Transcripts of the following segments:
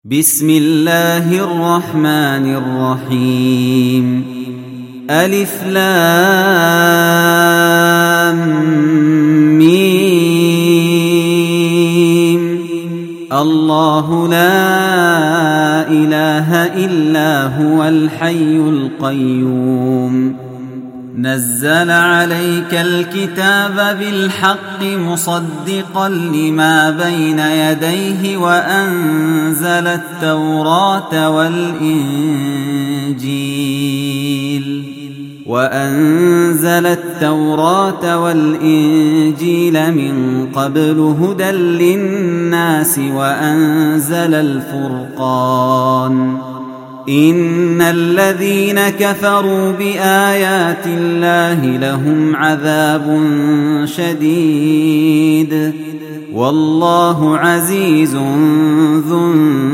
بسم الله الرحمن الرحيم. ألف لام ميم. الله لا إله إلا هو الحي القيوم. نزل عليك الكتاب بالحق مصدقا لما بين يديه وأنزل التوراة والإنجيل من قبل هدى للناس وأنزل الفرقان. إن الذين كفروا بآيات الله لهم عذاب شديد والله عزيز ذو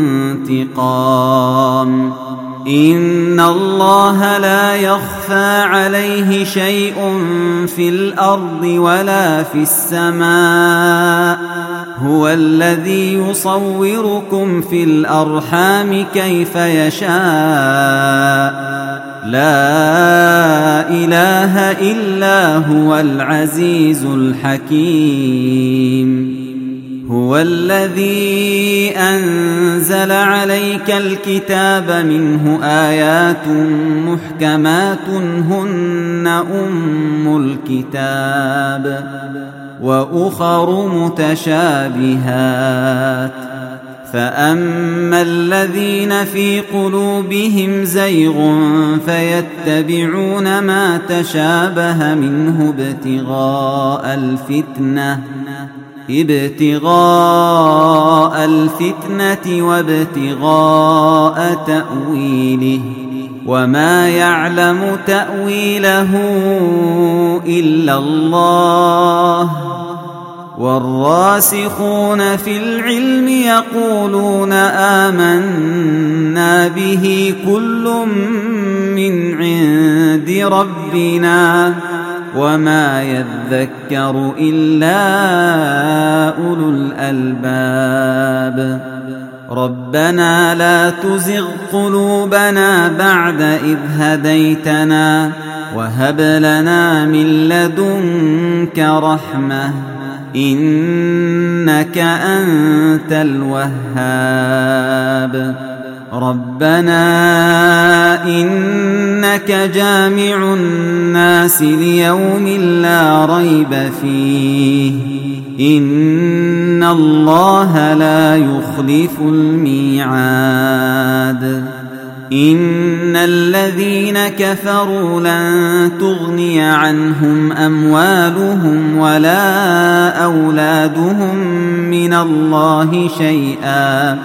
انتقام. إن الله لا يخفى عليه شيء في الأرض ولا في السماء. هو الذي يصوركم في الأرحام كيف يشاء. لا إله إلا هو العزيز الحكيم. هو الذي أنزل عليك الكتاب منه آيات محكمات هن أم الكتاب وأخر متشابهات. فأما الذين في قلوبهم زيغ فيتبعون ما تشابه منه ابتغاء الفتنة وابتغاء تأويله وما يعلم تأويله إلا الله. والراسخون في العلم يقولون آمنا به كل من عند ربنا وما يذكر إلا أولو الألباب. ربنا لا تزغ قلوبنا بعد إذ هديتنا وهب لنا من لدنك رحمة إنك أنت الوهاب. ربنا إنك جامع الناس ليوم لا ريب فيه إن الله لا يخلف الميعاد. إن الذين كفروا لن تغني عنهم أموالهم ولا أولادهم من الله شيئا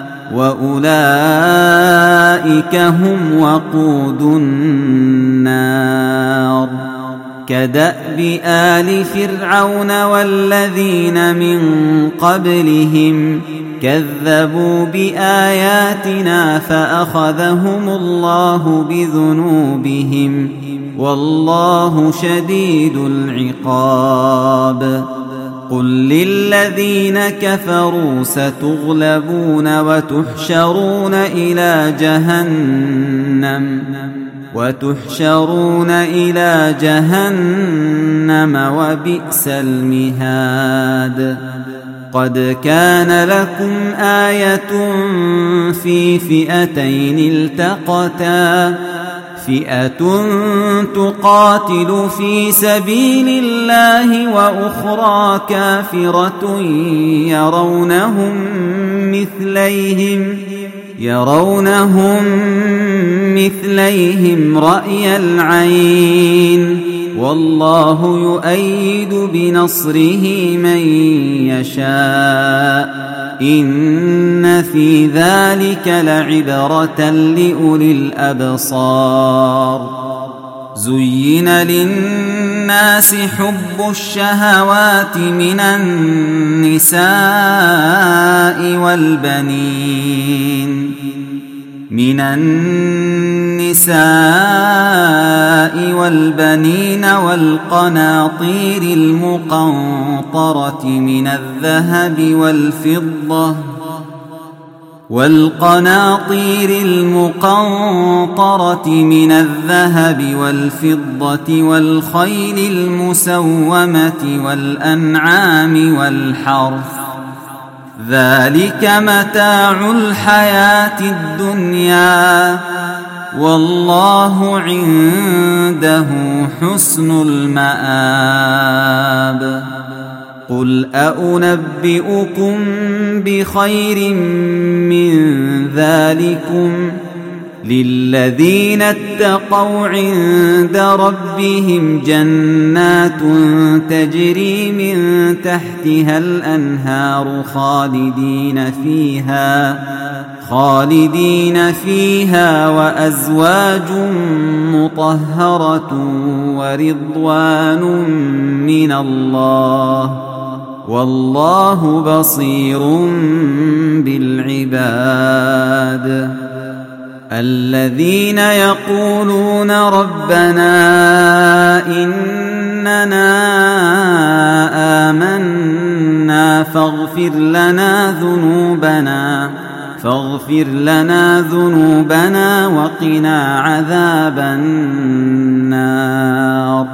وأولئك هم وقود النار. كدأب آل فرعون والذين من قبلهم كذبوا بآياتنا فأخذهم الله بذنوبهم والله شديد العقاب. قل للذين كفروا ستغلبون وتحشرون إلى جهنم وبئس المهاد. قد كان لكم آية في فئتين التقتا فئة تقاتل في سبيل الله وأخرى كافرة يرونهم مثليهم رأي العين والله يؤيد بنصره من يشاء. إن في ذلك لعبرة لأولي الأبصار. زين للناس حب الشهوات من النساء والبنين والقناطير المقنطرة من الذهب والفضة والقناطير المقنطرة من الذهب والفضة والخيل المسومة والأنعام والحرث ذلك متاع الحياة الدنيا والله عنده حسن المآب قل أنبئكم بخير من ذلكم للذين اتقوا عند ربهم جنات تجري من تحتها الأنهار خالدين فيها وأزواج مطهرة ورضوان من الله والله بصير بالعباد الذين يقولون ربنا إننا آمنا فاغفر لنا ذنوبنا وقنا عذاب النار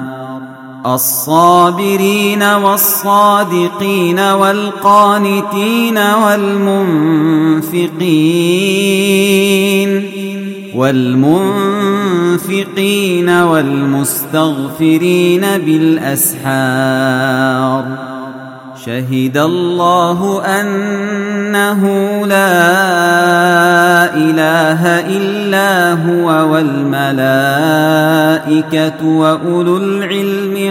الصابرين والصادقين والقانتين والمنفقين والمستغفرين بالأسحار شهد الله أنه لا إله إلا هو والملائكة وأولو العلم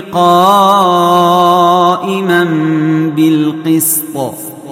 قائما بالقسط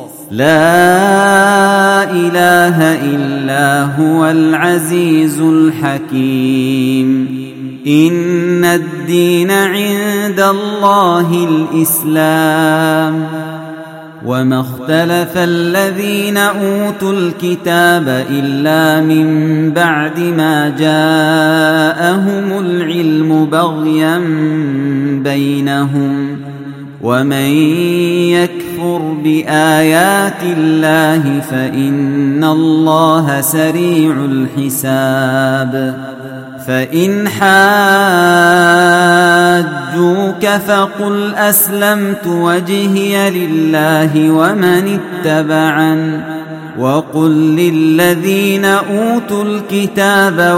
لا إله إلا هو العزيز الحكيم إن الدين عند الله الإسلام وما اختلف الذين أوتوا الكتاب إلا من بعد ما جاءهم العلم بغيا بينهم ومن يكفر بآيات الله فإن الله سريع الحساب فإن حاجوك فقل أسلمت وجهي لله ومن اتبعن وقل للذين أوتوا الكتاب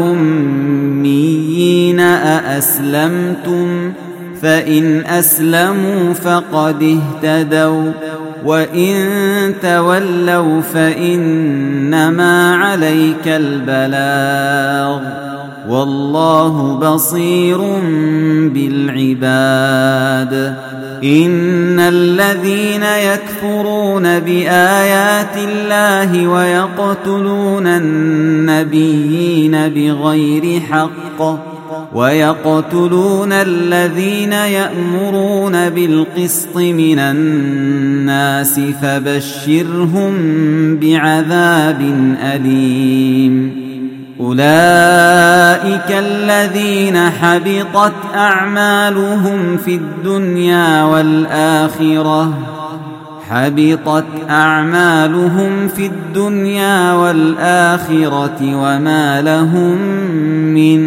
والأميين أأسلمتم فإن أسلموا فقد اهتدوا وإن تولوا فإنما عليك البلاغ والله بصير بالعباد إن الذين يكفرون بآيات الله ويقتلون النبيين بغير حق ويقتلون الذين يأمرون بالقسط من الناس فبشرهم بعذاب أليم أولئك الذين حبطت أعمالهم في الدنيا والآخرة وما لهم من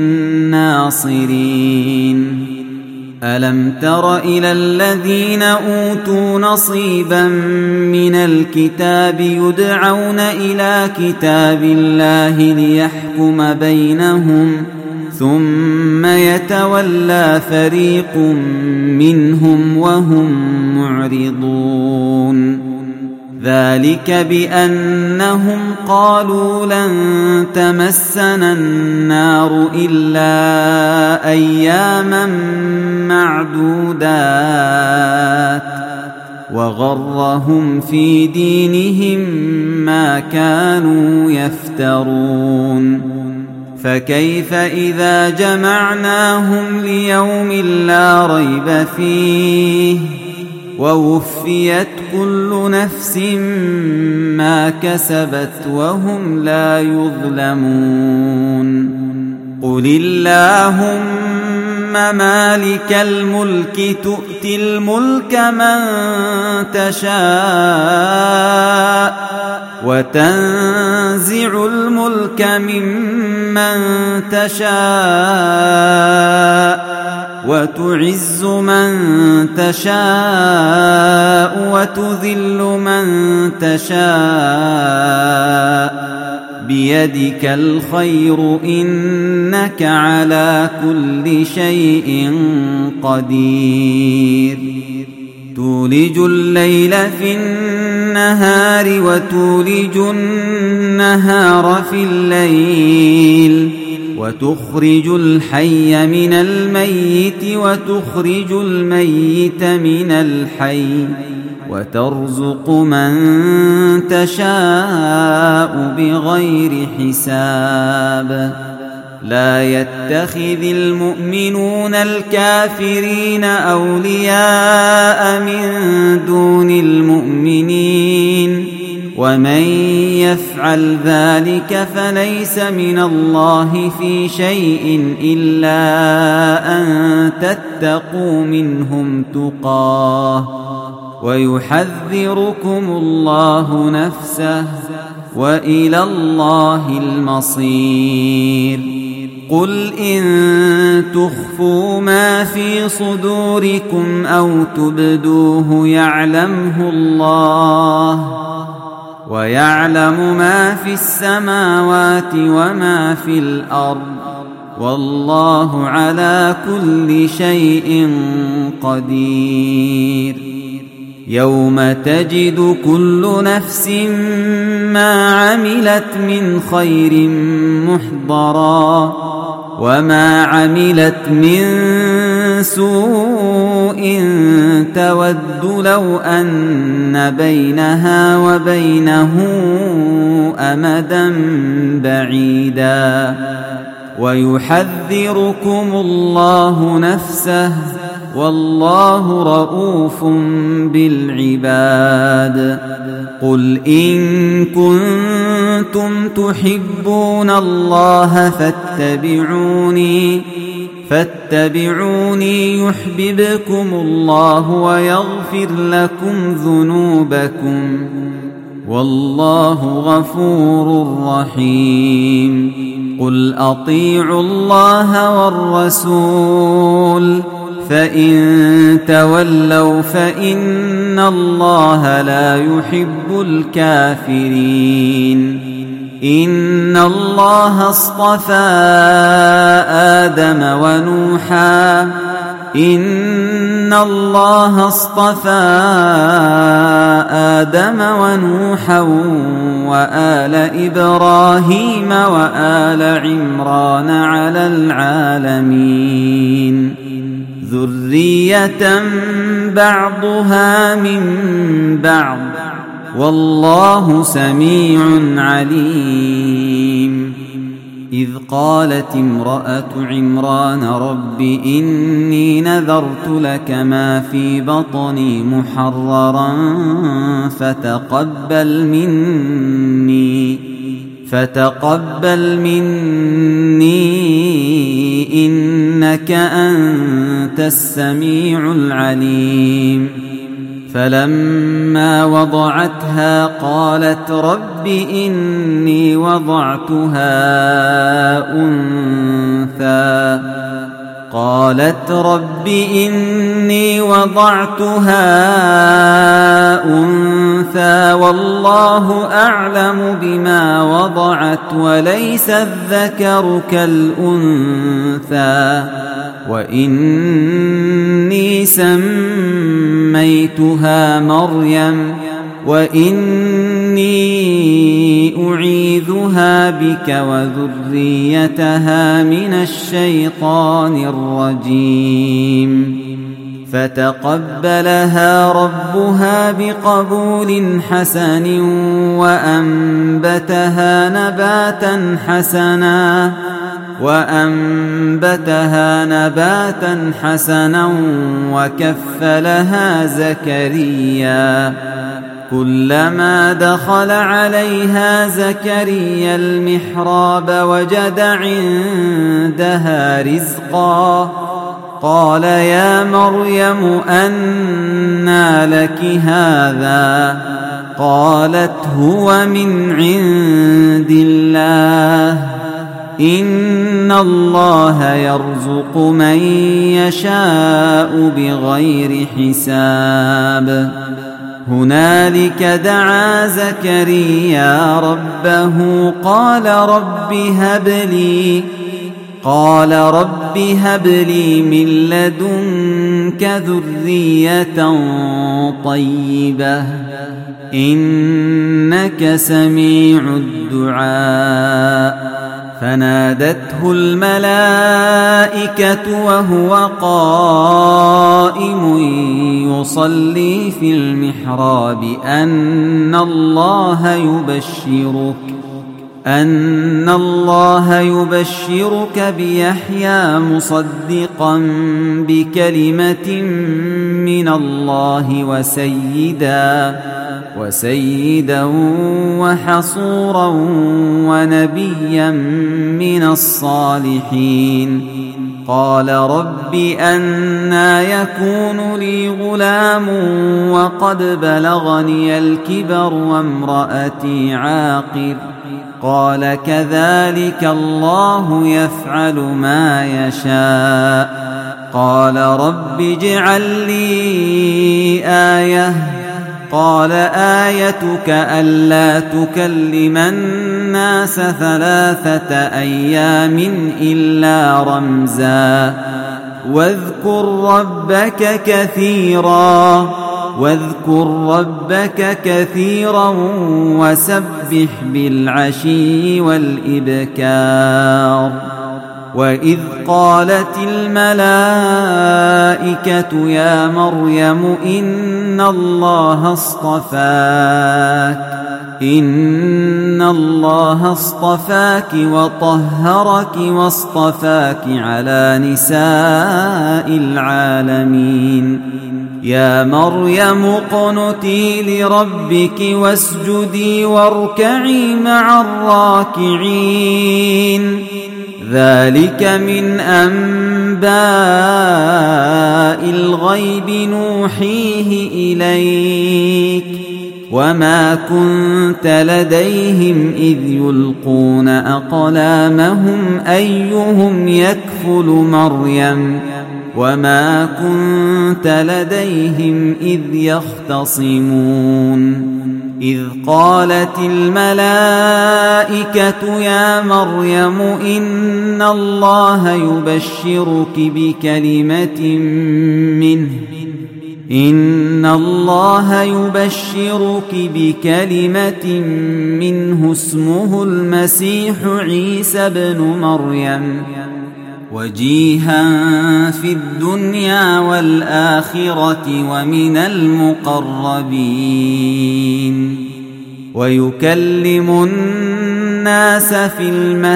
ناصرين ألم تر إلى الذين أوتوا نصيبا من الكتاب يدعون إلى كتاب الله ليحكم بينهم ثم يتولى فريق منهم وهم معرضون ذلك بأنهم قالوا لن تمسنا النار إلا أياما معدودات وغرهم في دينهم ما كانوا يفترون فكيف إذا جمعناهم ليوم لا ريب فيه ووفيت كل نفس ما كسبت وهم لا يظلمون قل اللهم مالك الملك تؤتي الملك من تشاء وتنزع الملك ممن تشاء وتعز من تشاء وتذل من تشاء بيدك الخير إنك على كل شيء قدير تولج الليل في النهار وتولج النهار في الليل وتخرج الحي من الميت وتخرج الميت من الحي وترزق من تشاء بغير حساب لا يتخذ المؤمنون الكافرين أولياء من دون المؤمنين ومن يفعل ذلك فليس من الله في شيء إلا أن تتقوا منهم تقاه ويحذركم الله نفسه وإلى الله المصير قل إن تخفوا ما في صدوركم أو تبدوه يعلمه الله ويعلم ما في السماوات وما في الأرض والله على كل شيء قدير يوم تجد كل نفس ما عملت من خير محضرا وما عملت من سوء تود لو أن بينها وبينه أمدا بعيدا ويحذركم الله نفسه والله رؤوف بالعباد قل إن كنتم تحبون الله فاتبعوني يحببكم الله ويغفر لكم ذنوبكم والله غفور رحيم قل أطيعوا الله والرسول فإن تولوا فإن الله لا يحب الكافرين إن الله اصطفى آدم ونوحا وآل إبراهيم وآل عمران على العالمين ذرية بعضها من بعض والله سميع عليم إذ قالت امرأة عمران رب إني نذرت لك ما في بطني محررا فتقبل مني إنك أنت السميع العليم فلما وضعتها قالت رب إني وضعتها أنثى والله أعلم بما وضعت وليس الذكر كالأنثى وإني سميتها مريم وإني أعيذها بك وذريتها من الشيطان الرجيم فتقبلها ربها بقبول حسن وأنبتها نباتا حسنا وكفلها زكريا كلما دخل عليها زكريا المحراب وجد عندها رزقا قال يا مريم أنى لك هذا؟ قالت هو من عند الله إن الله يرزق من يشاء بغير حساب. هنالك دعا زكريا ربه قال رب هب لي من لدنك ذرية طيبة إنك سميع الدعاء. فنادته الملائكة وهو قائم يصلي في المحراب أن الله يبشرك بيحيى مصدقا بكلمة من الله وسيدا وحصورا ونبيا من الصالحين. قال رب أنى يكون لي غلام وقد بلغني الكبر وامرأتي عاقر؟ قال كذلك الله يفعل ما يشاء. قال رب اجعل لي آية. قال آيتك ألا تكلم الناس 3 أيام إلا رمزا واذكر ربك كثيرا وسبح بالعشي والإبكار. وإذ قالت الملائكة يا مريم إن الله اصطفاك وطهرك واصطفاك على نساء العالمين. يا مريم اقنتي لربك واسجدي واركعي مع الراكعين. ذلك من أنباء الغيب نوحيه إليك وما كنت لديهم إذ يلقون أقلامهم أيهم يكفل مريم وما كنت لديهم إذ يختصمون. إذ قالت الملائكة يا مريم إن الله يبشرك بكلمة منه اسمه المسيح عيسى بن مريم وجيها في الدنيا والآخرة ومن المقربين ويكلم الناس في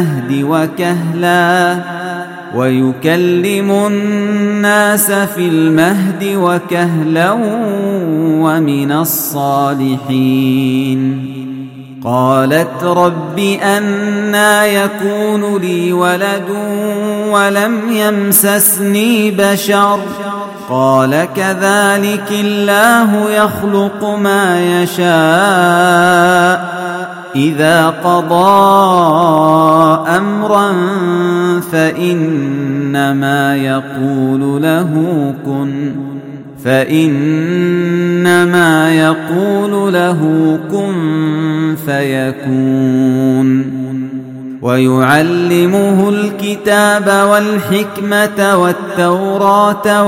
المهد وكهلا ومن الصالحين. قالت رب أنى يكون لي ولد ولم يمسسني بشر؟ قال كذلك الله يخلق ما يشاء إذا قضى أمرا فإنما يقول له كن فيكون. ويعلمه الكتاب والحكمة والتوراة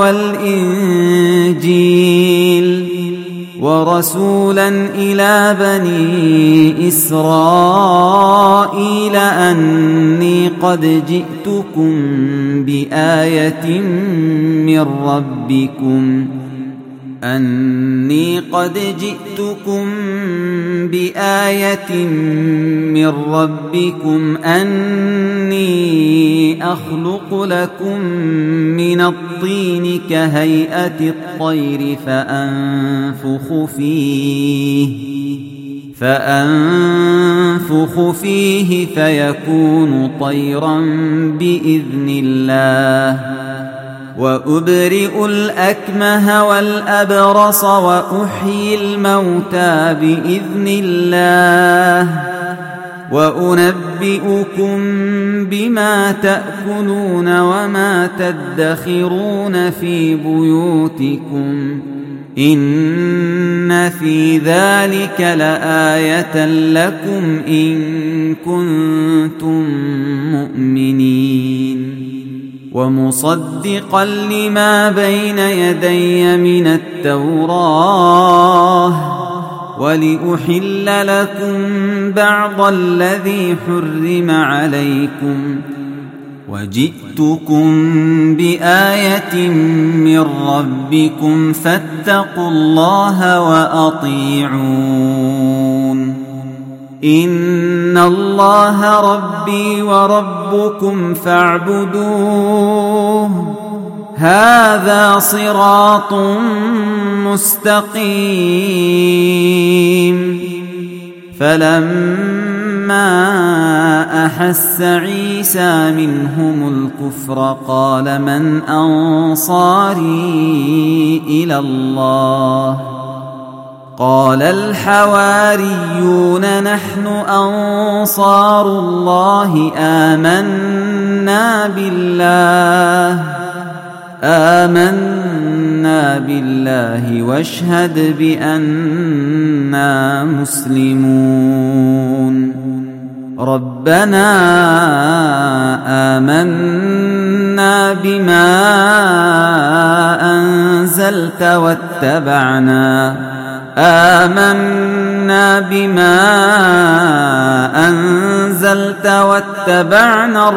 والإنجيل ورسولا إلى بني إسرائيل أني قد جئتكم بآية من ربكم أني أخلق لكم من الطين كهيئة الطير فأنفخ فيه فيكون طيرا بإذن الله وأبرئ الأكمه والأبرص وأحيي الموتى بإذن الله وأنبئكم بما تأكلون وما تدخرون في بيوتكم إن في ذلك لآية لكم إن كنتم مؤمنين ومصدقا لما بين يدي من التوراة ولأحل لكم بعض الذي حرم عليكم وجئتكم بآية من ربكم فاتقوا الله وأطيعون إن الله ربي وربكم فاعبدوه هذا صراط مستقيم فلما أحس عيسى منهم الكفر قال من أنصاري إلى الله قال الحواريون نحن أنصار الله آمنا بالله واشهد بأننا مسلمون ربنا آمنا بما أنزلت واتبعنا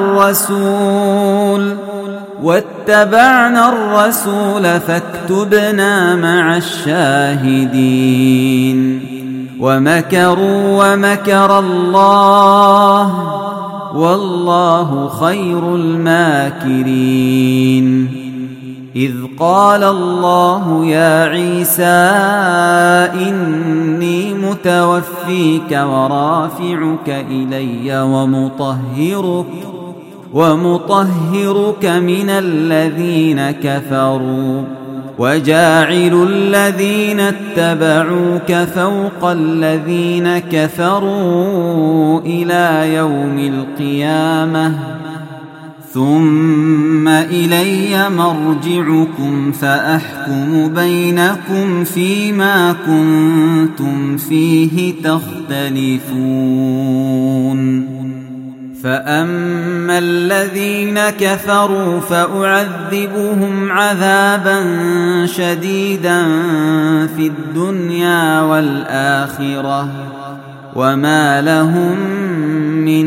الرسول فاكتبنا مع الشاهدين ومكروا ومكر الله والله خير الماكرين إذ قال الله يا عيسى إني متوفيك ورافعك إلي ومطهرك من الذين كفروا وجاعل الذين اتبعوك فوق الذين كفروا إلى يوم القيامة ثم إلي مرجعكم فأحكم بينكم فيما كنتم فيه تختلفون فأما الذين كفروا فأعذبهم عذابا شديدا في الدنيا والآخرة وما لهم من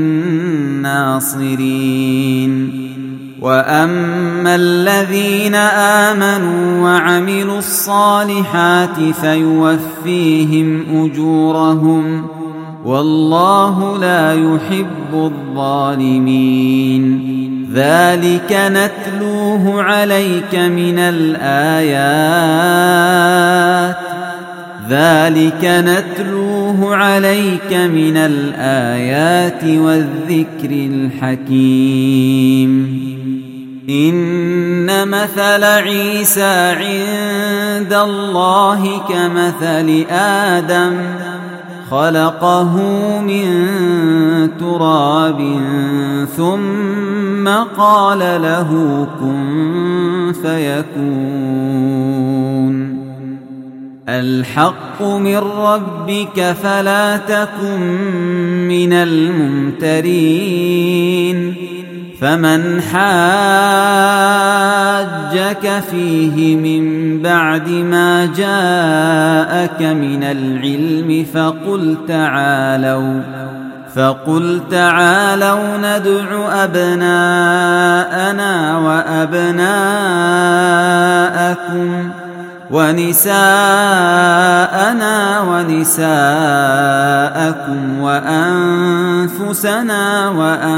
ناصرين وأما الذين آمنوا وعملوا الصالحات فيوفيهم أجورهم والله لا يحب الظالمين ذلك نتلوه عليك من الآيات والذكر الحكيم إن مثل عيسى عند الله كمثل آدم خلقه من تراب ثم قال له كن فيكون الحق من ربك فلا تكن من الممترين فمن حاجك فيه من بعد ما جاءك من العلم فقل تعالوا ندع أبناءنا وأبناءكم ونساءنا ونساءكم وأنفسنا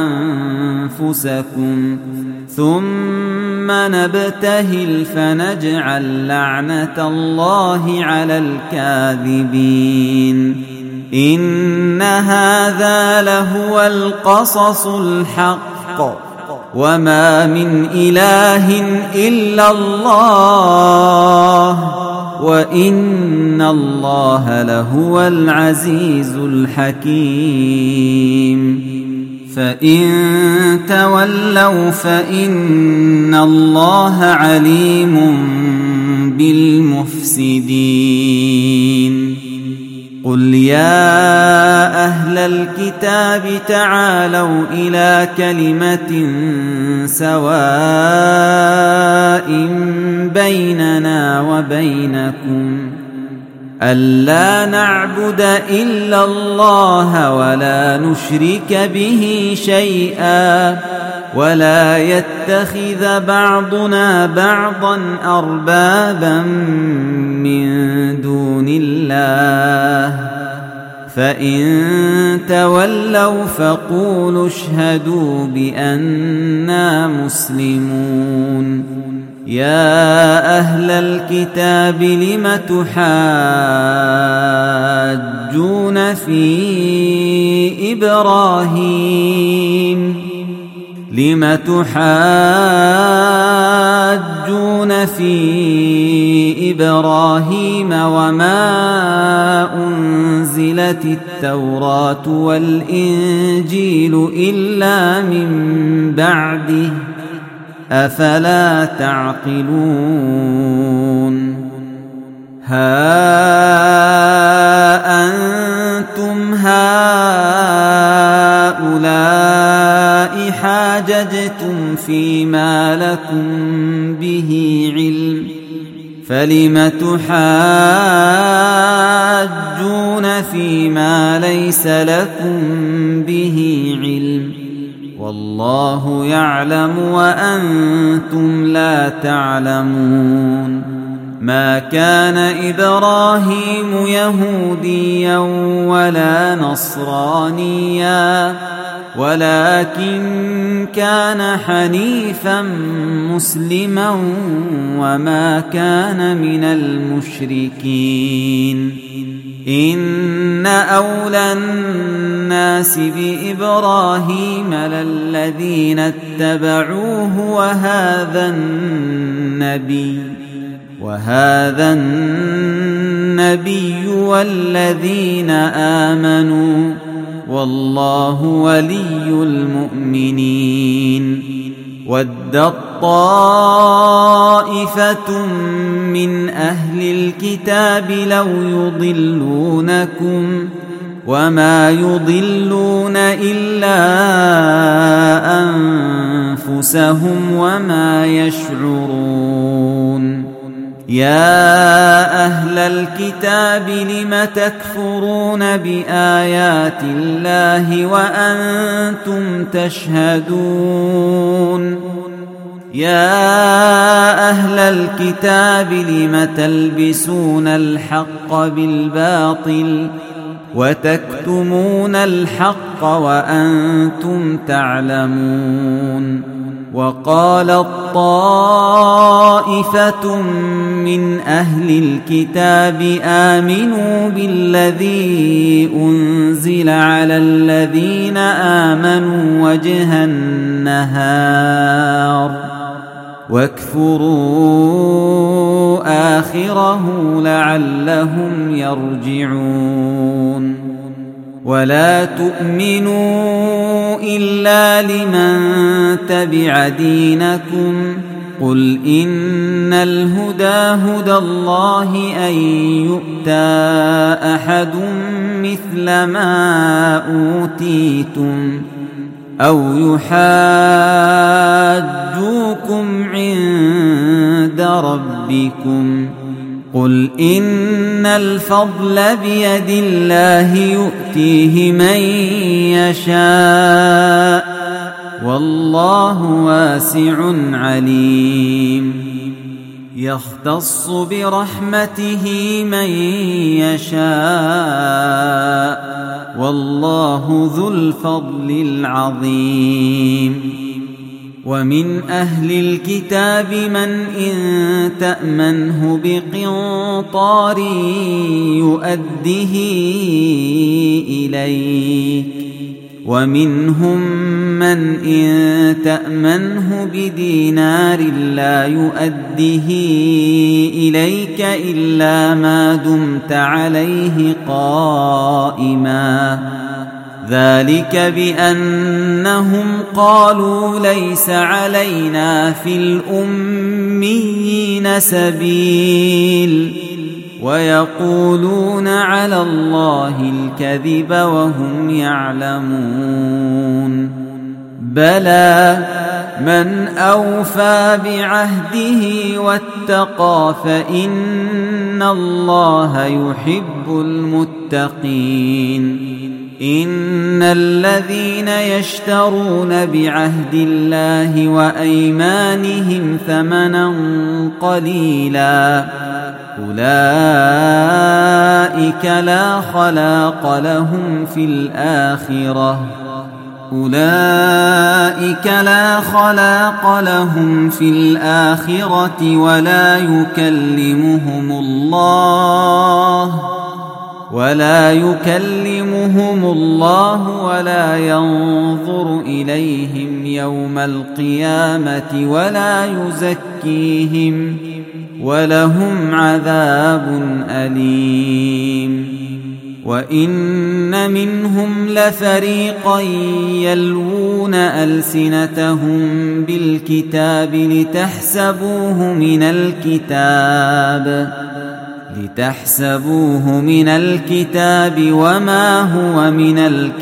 وأنفسكم ثم نبتهل فنجعل لعنة الله على الكاذبين إن هذا لهو القصص الحق وما من إله إلا الله وإن الله لهو العزيز الحكيم فإن تولوا فإن الله عليم بالمفسدين قل يا أهل الكتاب تعالوا إلى كلمة سواء بيننا وبينكم ألا نعبد إلا الله ولا نشرك به شيئا ولا يتخذ بعضنا بعضا أربابا من دون الله فإن تولوا فقولوا اشهدوا بأننا مسلمون يا أهل الكتاب لم تحاجون في إبراهيم وما أنزلت التوراة والإنجيل إلا من بعده أفلا تعقلون ها أنتم هؤلاء حاججتم فيما لكم به علم فلم تحاجون فيما ليس لكم به علم والله يعلم وأنتم لا تعلمون ما كان إبراهيم يهوديا ولا نصرانيا ولكن كان حنيفا مسلما وما كان من المشركين إن أولى الناس بإبراهيم للذين اتبعوه وهذا النبي والذين آمنوا والله ولي المؤمنين ودت طائفة من أهل الكتاب لو يضلونكم وما يضلون إلا أنفسهم وما يشعرون يا أهل الكتاب لم تكفرون بآيات الله وأنتم تشهدون يا أهل الكتاب لم تلبسون الحق بالباطل وتكتمون الحق وأنتم تعلمون وقالت طائفة من أهل الكتاب آمنوا بالذي أنزل على الذين آمنوا وجه النهار واكفروا آخره لعلهم يرجعون ولا تؤمنوا إلا لمن تبع دينكم قل إن الهدى هدى الله أن يؤتى أحد مثل ما أوتيتم أو يحاجوكم عند ربكم قل إن الفضل بيد الله يؤتيه من يشاء والله واسع عليم يختص برحمته من يشاء والله ذو الفضل العظيم ومن أهل الكتاب من إن تأمنه بقنطار يؤده إليك ومنهم من إن تأمنه بدينار لا يؤديه إليك إلا ما دمت عليه قائما ذلك بأنهم قالوا ليس علينا في الأميين سبيل ويقولون على الله الكذب وهم يعلمون بلى من أوفى بعهده واتقى فإن الله يحب المتقين إن الذين يشترون بعهد الله وأيمانهم ثمنا قليلا أولئك لا خلاق لهم في الآخرة ولا يكلمهم الله ولا ينظر إليهم يوم القيامة ولا يزكيهم ولهم عذاب أليم وإن منهم لفريقا يلوون ألسنتهم بالكتاب لتحسبوه من الكتاب وما هو من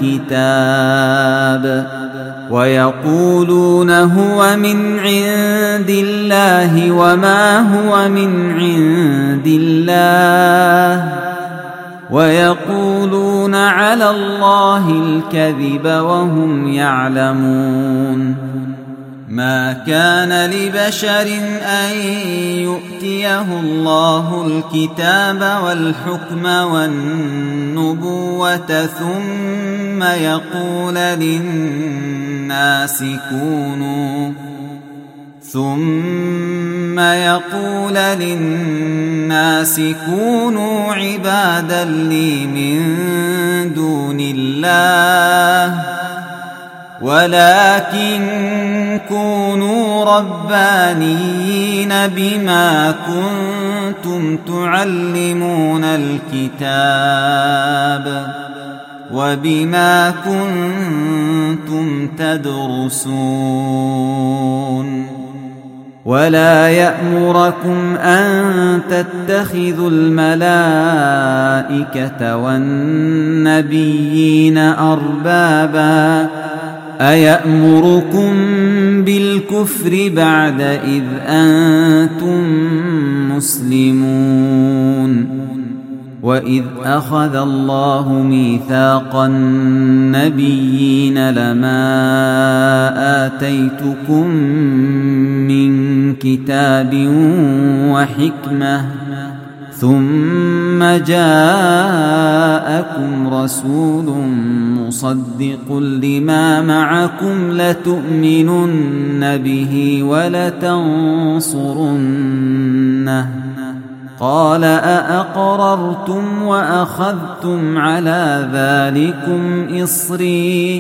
الكتاب ويقولون هو من عند الله وما هو من عند الله ويقولون على الله الكذب وهم يعلمون ما كان لبشر أن يؤتيه الله الكتاب والحكم والنبوة ثم يقول للناس كونوا عبادا لي من دون الله ولكن كونوا ربانيين بما كنتم تعلمون الكتاب وبما كنتم تدرسون ولا يأمركم أن تتخذوا الملائكة والنبيين أربابا أيأمركم بالكفر بعد إذ أنتم مسلمون وإذ أخذ الله ميثاق النبيين لما آتيتكم من كتاب وحكمة ثم جاءكم رسول مصدق لما معكم لتؤمنن به ولتنصرنه قال أأقررتم وأخذتم على ذلكم إصري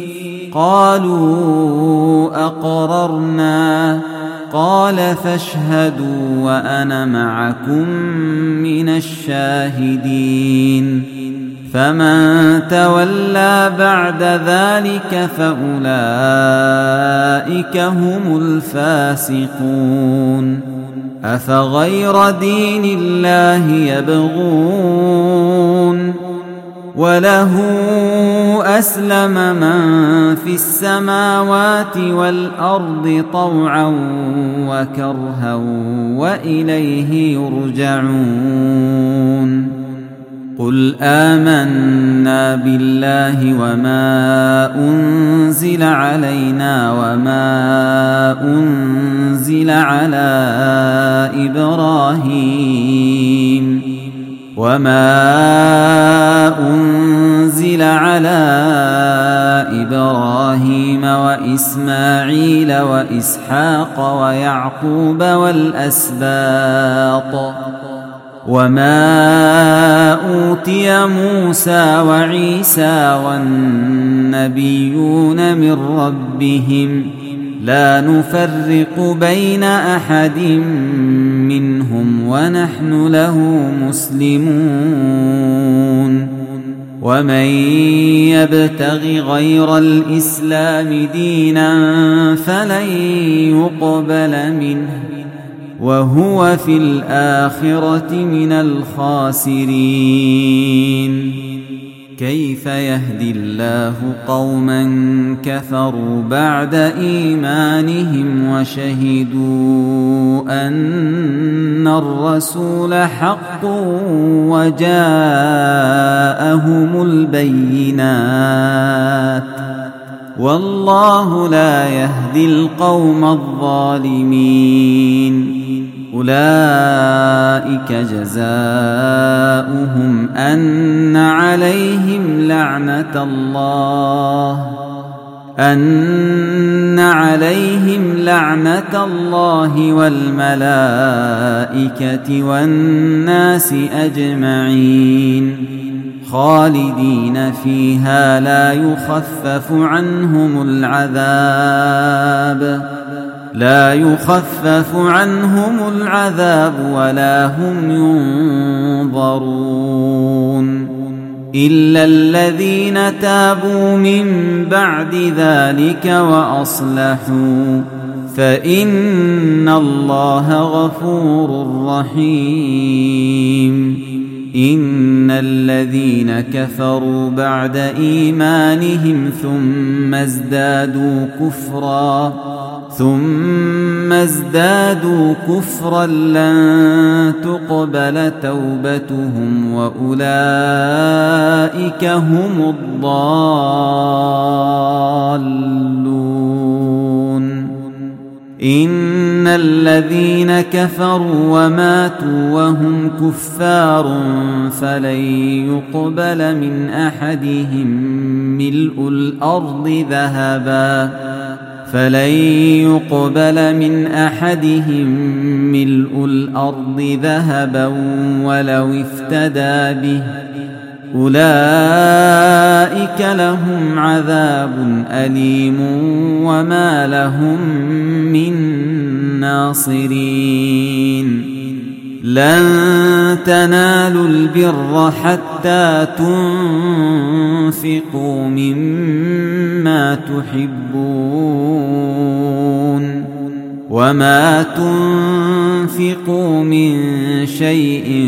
قالوا أقررنا قال فاشهدوا وأنا معكم من الشاهدين فمن تولى بعد ذلك فأولئك هم الفاسقون أفغير دين الله يبغون وله أسلم من في السماوات والأرض طوعا وكرها وإليه يرجعون قل آمنا بالله وما أنزل علينا وما أنزل على إبراهيم وإسماعيل وإسحاق ويعقوب والأسباط وما أوتي موسى وعيسى والنبيون من ربهم لا نفرق بين أحد منهم ونحن له مسلمون ومن يبتغ غير الإسلام دينا فلن يقبل منه وهو في الآخرة من الخاسرين. كيف يهدي الله قوما كفروا بعد إيمانهم وشهدوا أن الرسول حق وجاءهم البينات والله لا يهدي القوم الظالمين. أولئك جزاؤهم أن عليهم لعنة الله والملائكة والناس أجمعين خالدين فيها لا يخفف عنهم العذاب ولا هم ينظرون إلا الذين تابوا من بعد ذلك وأصلحوا فإن الله غفور رحيم. إن الذين كفروا بعد إيمانهم ثم ازدادوا كفرا لن تقبل توبتهم وأولئك هم الضالون. إن الذين كفروا وماتوا وهم كفار فلن يقبل من أحدهم ملء الأرض ذهبا ولو افتدى به أولئك لهم عذاب أليم وما لهم من ناصرين. لن تنالوا البر حتى تنفقوا مما تحبون وما تنفقوا من شيء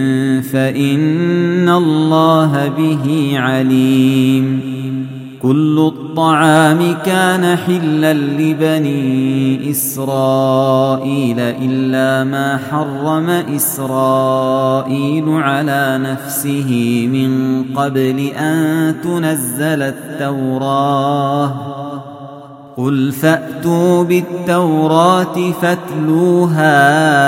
فإن الله به عليم. كل الطعام كان حلا لبني إسرائيل إلا ما حرم إسرائيل على نفسه من قبل أن تنزل التوراة. قل فأتوا بالتوراة فاتلوها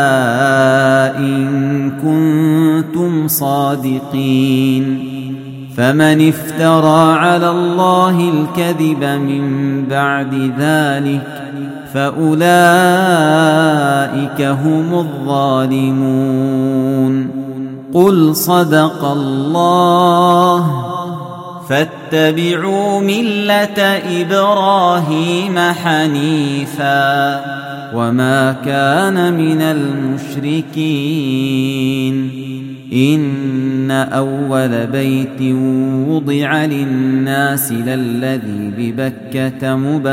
إن كنتم صادقين. فمن افترى على الله الكذب من بعد ذلك فأولئك هم الظالمون. قل صدق الله فاتبعوا ملة إبراهيم حنيفا وما كان من المشركين. إن أول بيت وضع للناس للذي ببكة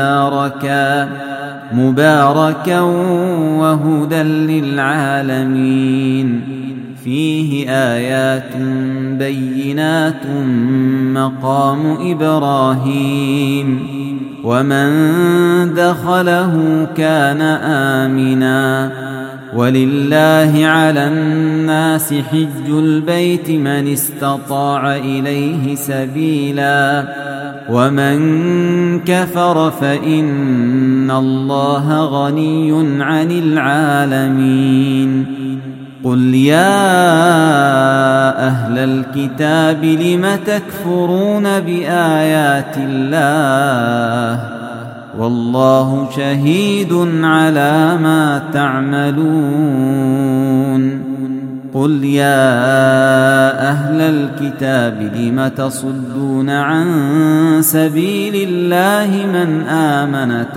مباركا وهدى للعالمين. فيه آيات بينات مقام إبراهيم ومن دخله كان آمنا. ولله على الناس حج البيت من استطاع إليه سبيلا ومن كفر فإن الله غني عن العالمين. قل يا أهل الكتاب لم تكفرون بآيات الله والله شهيد على ما تعملون. قل يا أهل الكتاب لم تصدون عن سبيل الله من آمن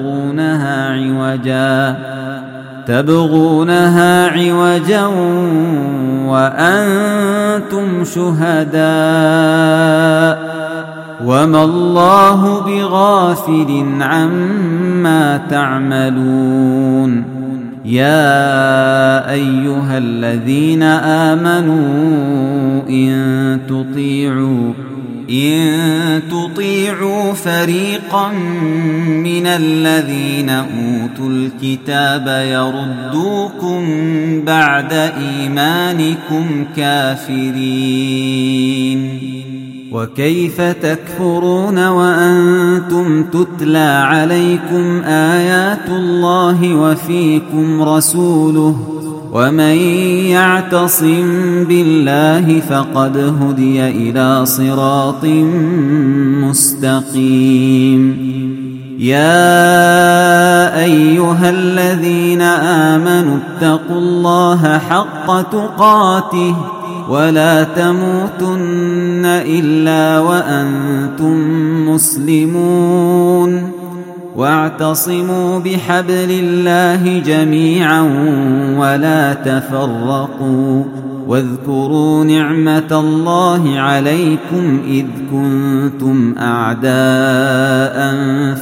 تبغونها عوجا وأنتم شهداء وما الله بغافل عما تعملون يا أيها الذين آمنوا إن تطيعوا فريقا من الذين أوتوا الكتاب يردوكم بعد إيمانكم كافرين وكيف تكفرون وأنتم تتلى عليكم آيات الله وفيكم رسوله ومن يعتصم بالله فقد هدي إلى صراط مستقيم يا أيها الذين آمنوا اتقوا الله حق تقاته ولا تموتن إلا وأنتم مسلمون واعتصموا بحبل الله جميعا ولا تفرقوا واذكروا نعمة الله عليكم إذ كنتم أعداء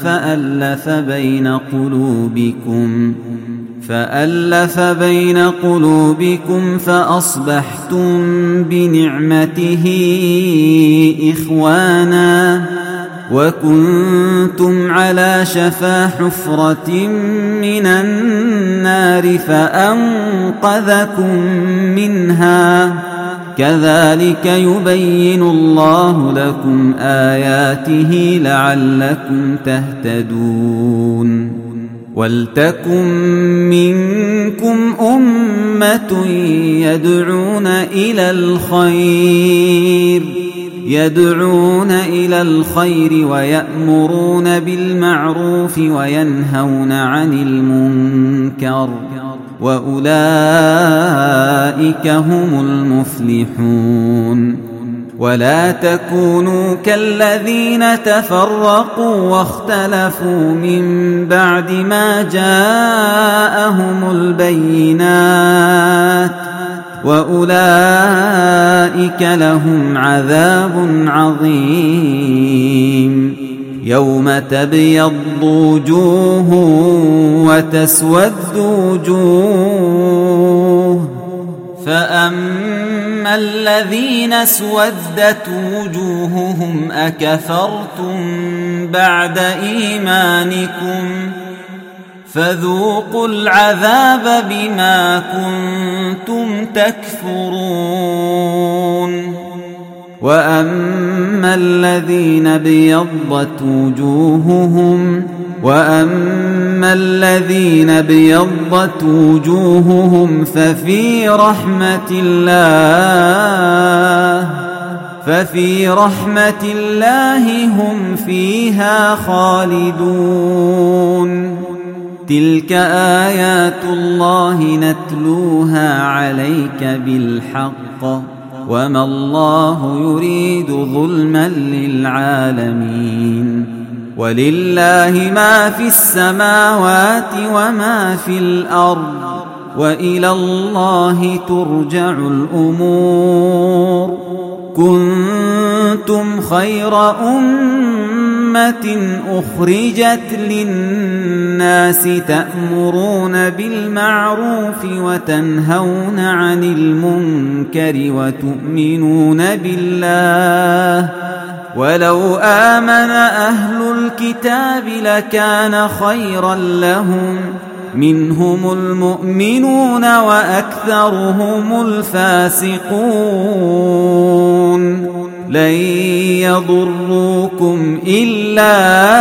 فألف بين قلوبكم فأصبحتم بنعمته إخوانا وكنتم على شفا حفرة من النار فأنقذكم منها كذلك يبين الله لكم آياته لعلكم تهتدون ولتكن منكم أمة يدعون إلى الخير ويأمرون بالمعروف وينهون عن المنكر وأولئك هم المفلحون ولا تكونوا كالذين تفرقوا واختلفوا من بعد ما جاءهم البينات وأولئك لهم عذاب عظيم يوم تبيض وجوه وتسود وجوه فأما الذين اسودت وجوههم أكفرتم بعد إيمانكم فذوقوا العذاب بما كنتم تكفرون وأما الذين ابيضت وجوههم ففي رحمة الله هم فيها خالدون تلك آيات الله نتلوها عليك بالحق وما الله يريد ظلما للعالمين ولله ما في السماوات وما في الأرض وإلى الله ترجع الأمور كنتم خير أمة أخرجت للناس تأمرون بالمعروف وتنهون عن المنكر وتؤمنون بالله ولو آمن أهل الكتاب لكان خيرا لهم منهم المؤمنون وأكثرهم الفاسقون لن يضروكم إلا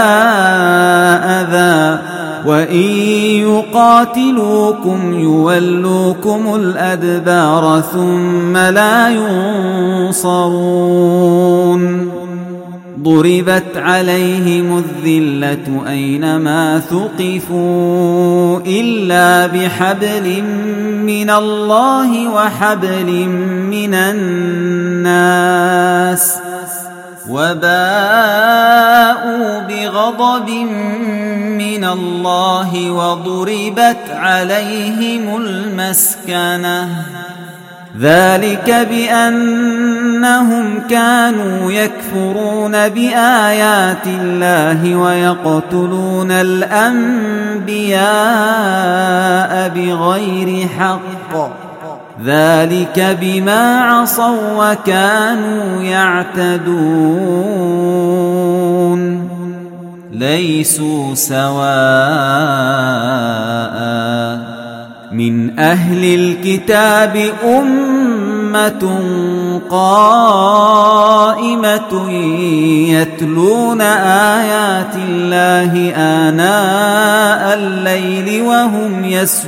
أذى وإن يقاتلوكم يولوكم الأدبار ثم لا ينصرون ضربت عليهم الذلة أينما ثقفوا إلا بحبل من الله وحبل من الناس وباءوا بغضب من الله وضربت عليهم المسكنة ذلك بأنهم كانوا يكفرون بآيات الله ويقتلون الأنبياء بغير حق ذلك بما عصوا وكانوا يعتدون ليسوا سواء من أهل الكتاب أمة قائمة يتلون آيات الله آناء الليل وهم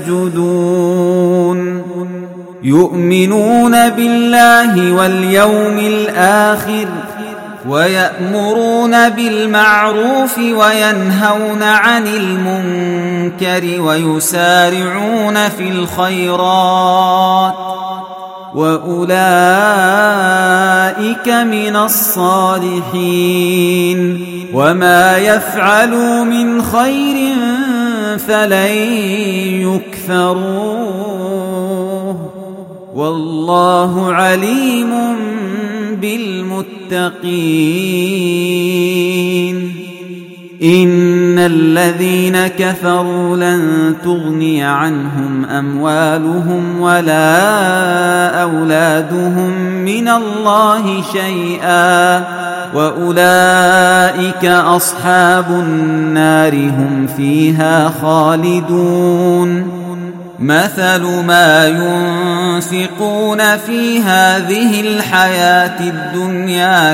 يسجدون يؤمنون بالله واليوم الآخر ويأمرون بالمعروف وينهون عن المنكر ويسارعون في الخيرات وأولئك من الصالحين وما يفعلوا من خير فلن يكفروه والله عليم بالمتقين إن الذين كفروا لن تغني عنهم أموالهم ولا أولادهم من الله شيئا وأولئك أصحاب النار هم فيها خالدون مثل ما ينفقون في هذه الحياة الدنيا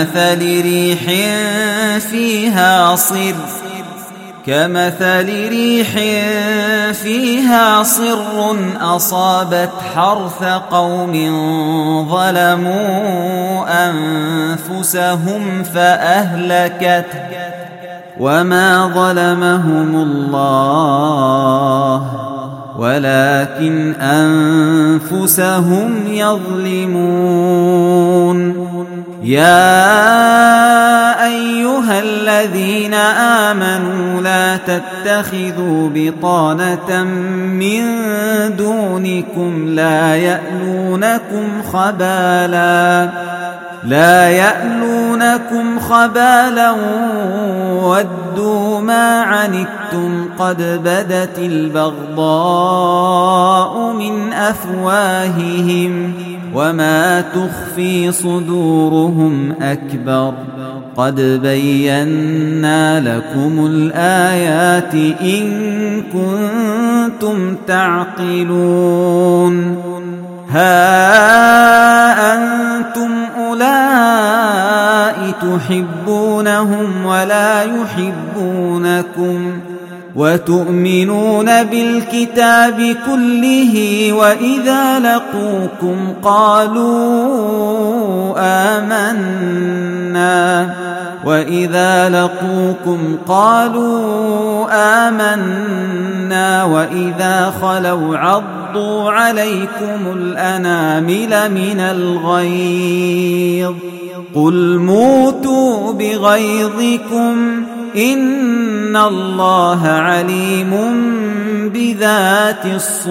كمثل ريح فيها صر أصابت حرث قوم ظلموا أنفسهم فأهلكته وما ظلمهم الله ولكن أنفسهم يظلمون يا أيها الذين آمنوا لا تتخذوا بطانة من دونكم لا يألونكم خبالا ودوا ما عنتم قد بدت البغضاء من أفواههم وما تخفي صدورهم أكبر قد بينا لكم الآيات إن كنتم تعقلون ها أنتم أولئك تحبونهم ولا يحبونكم وتؤمنون بالكتاب كله وإذا لقوكم قالوا آمنا وإذا خلوا عضوا عليكم الأنامل من الغيظ قل موتوا بغيظكم إن الله عليم بذات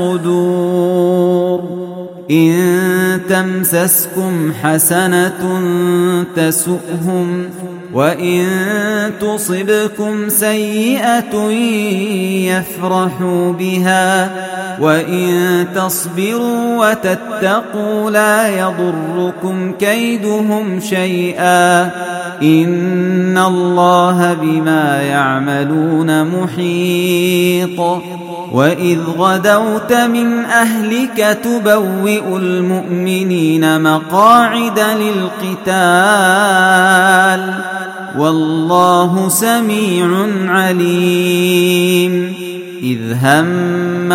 الصدور إن تمسسكم حسنة تسؤهم وإن تصبكم سيئة يفرحوا بها وإن تصبروا وتتقوا لا يضركم كيدهم شيئا إن الله بما يعملون محيط وإذ غدوت من أهلك تبوئ المؤمنين مقاعد للقتال والله سميع عليم إذ هم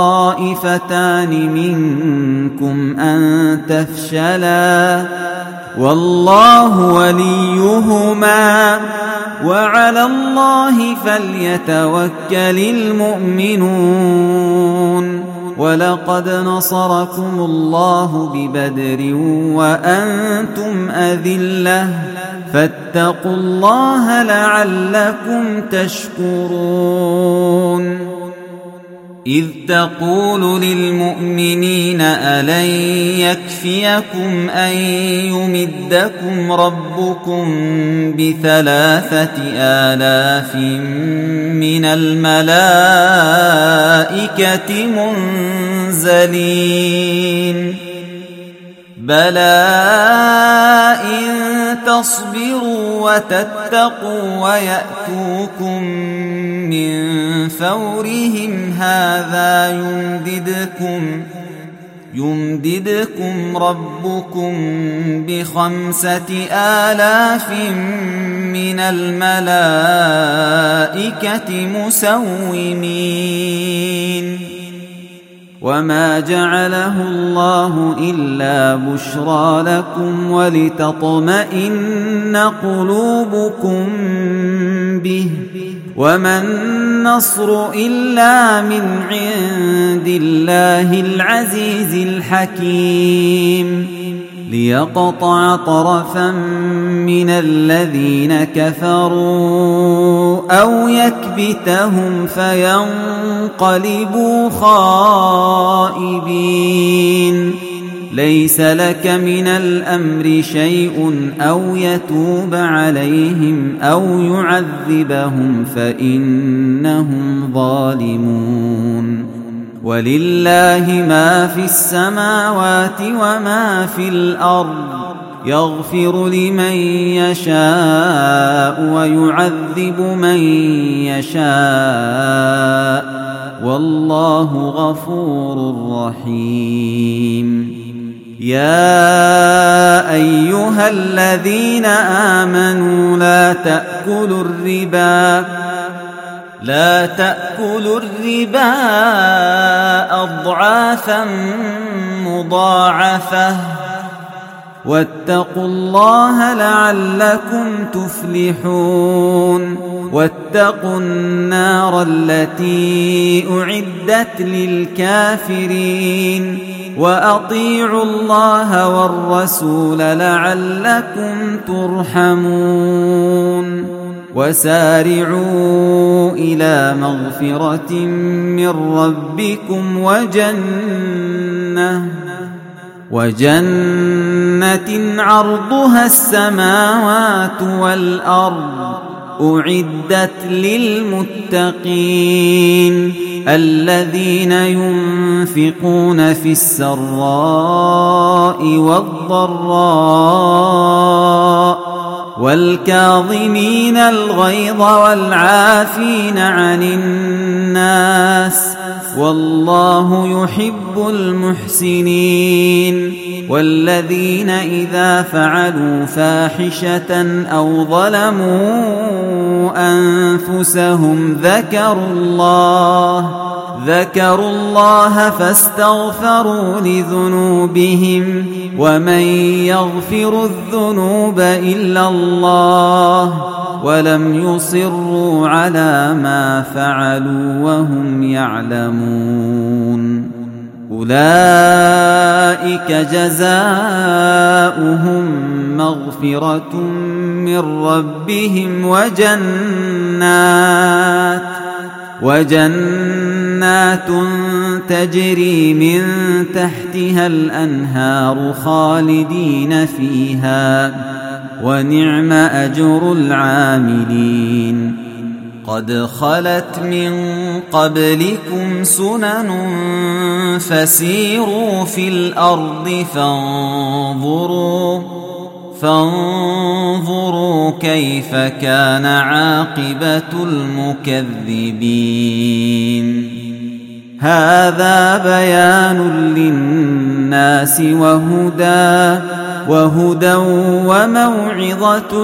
الطائفتان منكم أن تفشلا والله وليهما وعلى الله فليتوكل المؤمنون. ولقد نصركم الله ببدر وأنتم أذلة فاتقوا الله لعلكم تشكرون. إذ تقول للمؤمنين ألن يكفيكم أن يمدكم ربكم ب3,000 من الملائكة منزلين بلى إن تصبروا وتتقوا ويأتوكم من فورهم هذا يمددكم ربكم ب5,000 من الملائكة مسومين. وما جعله الله إلا بشرى لكم ولتطمئن قلوبكم به وما النصر إلا من عند الله العزيز الحكيم ليقطع طرفا من الذين كفروا أو يكبتهم فينقلبوا خائبين. ليس لك من الأمر شيء أو يتوب عليهم أو يعذبهم فإنهم ظالمون. ولله ما في السماوات وما في الأرض يغفر لمن يشاء ويعذب من يشاء والله غفور رحيم. يا أيها الذين آمنوا لا تأكلوا الربا أضعافا مضاعفة واتقوا الله لعلكم تفلحون. واتقوا النار التي أعدت للكافرين وأطيعوا الله والرسول لعلكم ترحمون. وسارعوا إلى مغفرة من ربكم وجنة عرضها السماوات والأرض أعدت للمتقين الذين ينفقون في السراء والضراء والكاظمين الغيظ والعافين عن الناس والله يحب المحسنين. والذين إذا فعلوا فاحشة أو ظلموا أنفسهم ذكروا الله فاستغفروا لذنوبهم ومن يغفر الذنوب إلا الله ولم يصروا على ما فعلوا وهم يعلمون. أولئك جزاؤهم مغفرة من ربهم وجنات تجري من تحتها الأنهار خالدين فيها ونعم أجر العاملين. قد خلت من قبلكم سنن فسيروا في الأرض فانظروا كيف كان عاقبة المكذبين. هذا بيان للناس وهدى وموعظة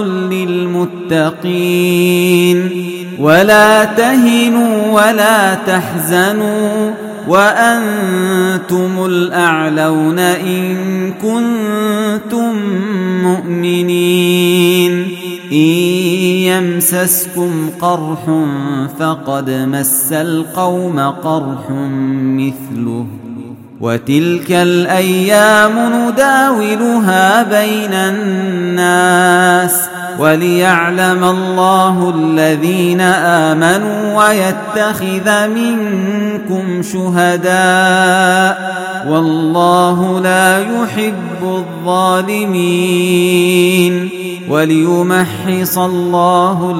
للمتقين. ولا تهنوا ولا تحزنوا وأنتم الأعلون إن كنتم مؤمنين إن يمسسكم قرح فقد مس القوم قرح مثله وتلك الأيام نداولها بين الناس وليعلم الله الذين آمنوا ويتخذ منكم شهداء والله لا يحب الظالمين وليمحص الله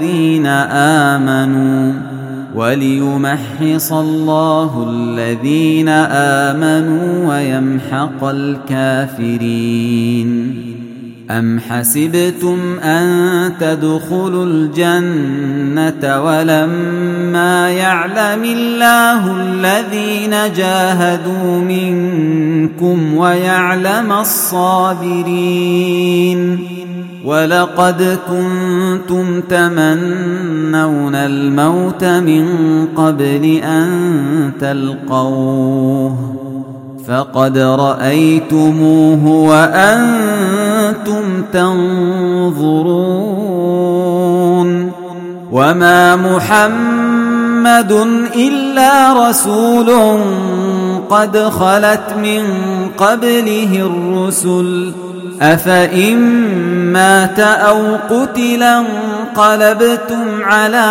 الذين آمنوا ويمحق الكافرين أم حسبتم أن تدخلوا الجنة ولما يعلم الله الذين جاهدوا منكم ويعلم الصابرين ولقد كنتم تمنون الموت من قبل أن تلقوه فقد رأيتموه وأنتم تنظرون وما محمد إلا رسول قد خلت من قبله الرسل أفإن مات أو قتل انقلبتم على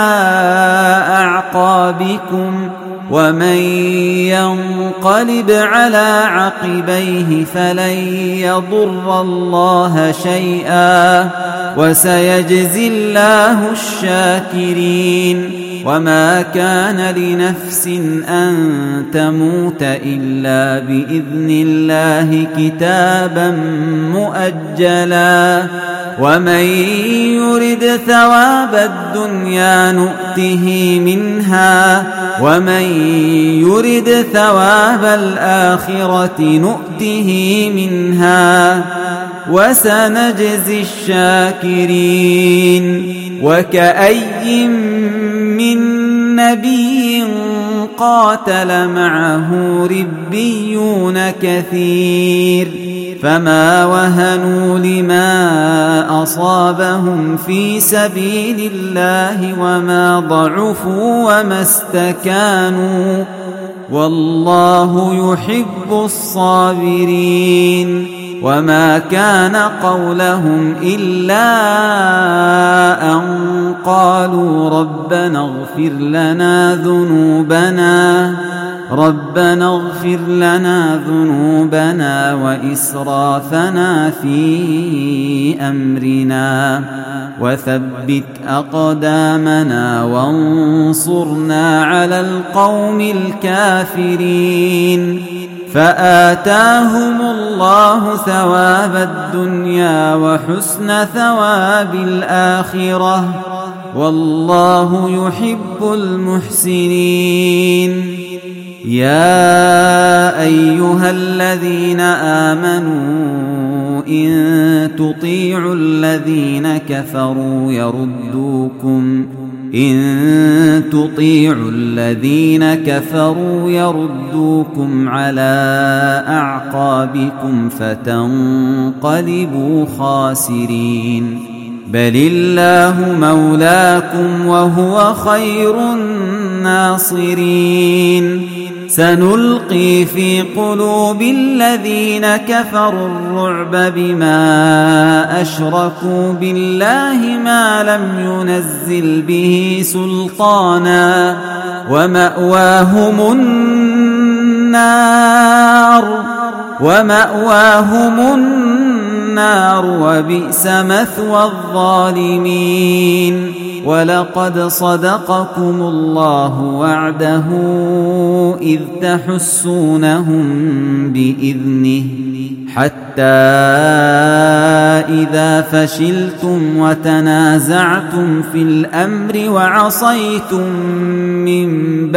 أعقابكم ومن ينقلب على عقبيه فلن يضر الله شيئا وسيجزي الله الشاكرين وما كان لنفس أن تموت إلا بإذن الله كتابا مؤجلا ومن يرد ثواب الدنيا نؤته منها ومن يرد ثواب الآخرة نؤته منها وسنجزي الشاكرين وكأي من نبي قاتل معه ربيون كثير فما وهنوا لما أصابهم في سبيل الله وما ضعفوا وما استكانوا والله يحب الصابرين وما كان قولهم إلا أن قالوا ربنا اغفر لنا ذنوبنا وإسرافنا في أمرنا وثبت أقدامنا وانصرنا على القوم الكافرين فآتاهم الله ثواب الدنيا وحسن ثواب الآخرة والله يحب المحسنين يا أيها الذين آمنوا إن تطيعوا الذين كفروا يردوكم على أعقابكم فتنقلبوا خاسرين بل الله مولاكم وهو خير الناصرين سنلقي في قلوب الذين كفروا الرعب بما أشركوا بالله ما لم ينزل به سلطانا ومأواهم النار وبئس مثوى الظالمين ولقد صدقكم الله وعده إذ تحسونهم بإذنه حتى إذا فشلتم وتنازعتم في الأمر وعصيتم من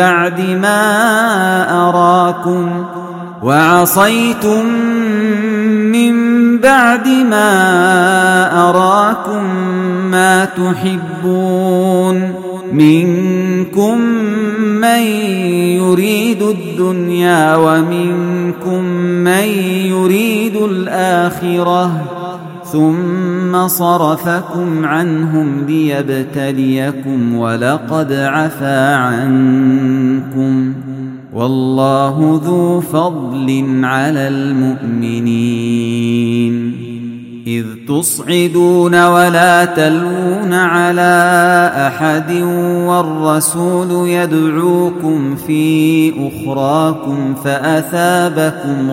بعد ما أراكم ما تحبون منكم من يريد الدنيا ومنكم من يريد الآخرة ثم صرفكم عنهم ليبتليكم ولقد عفا عنكم والله ذو فضل على المؤمنين إذ تصعدون ولا تلوون على أحد والرسول يدعوكم في أخراكم فأثابكم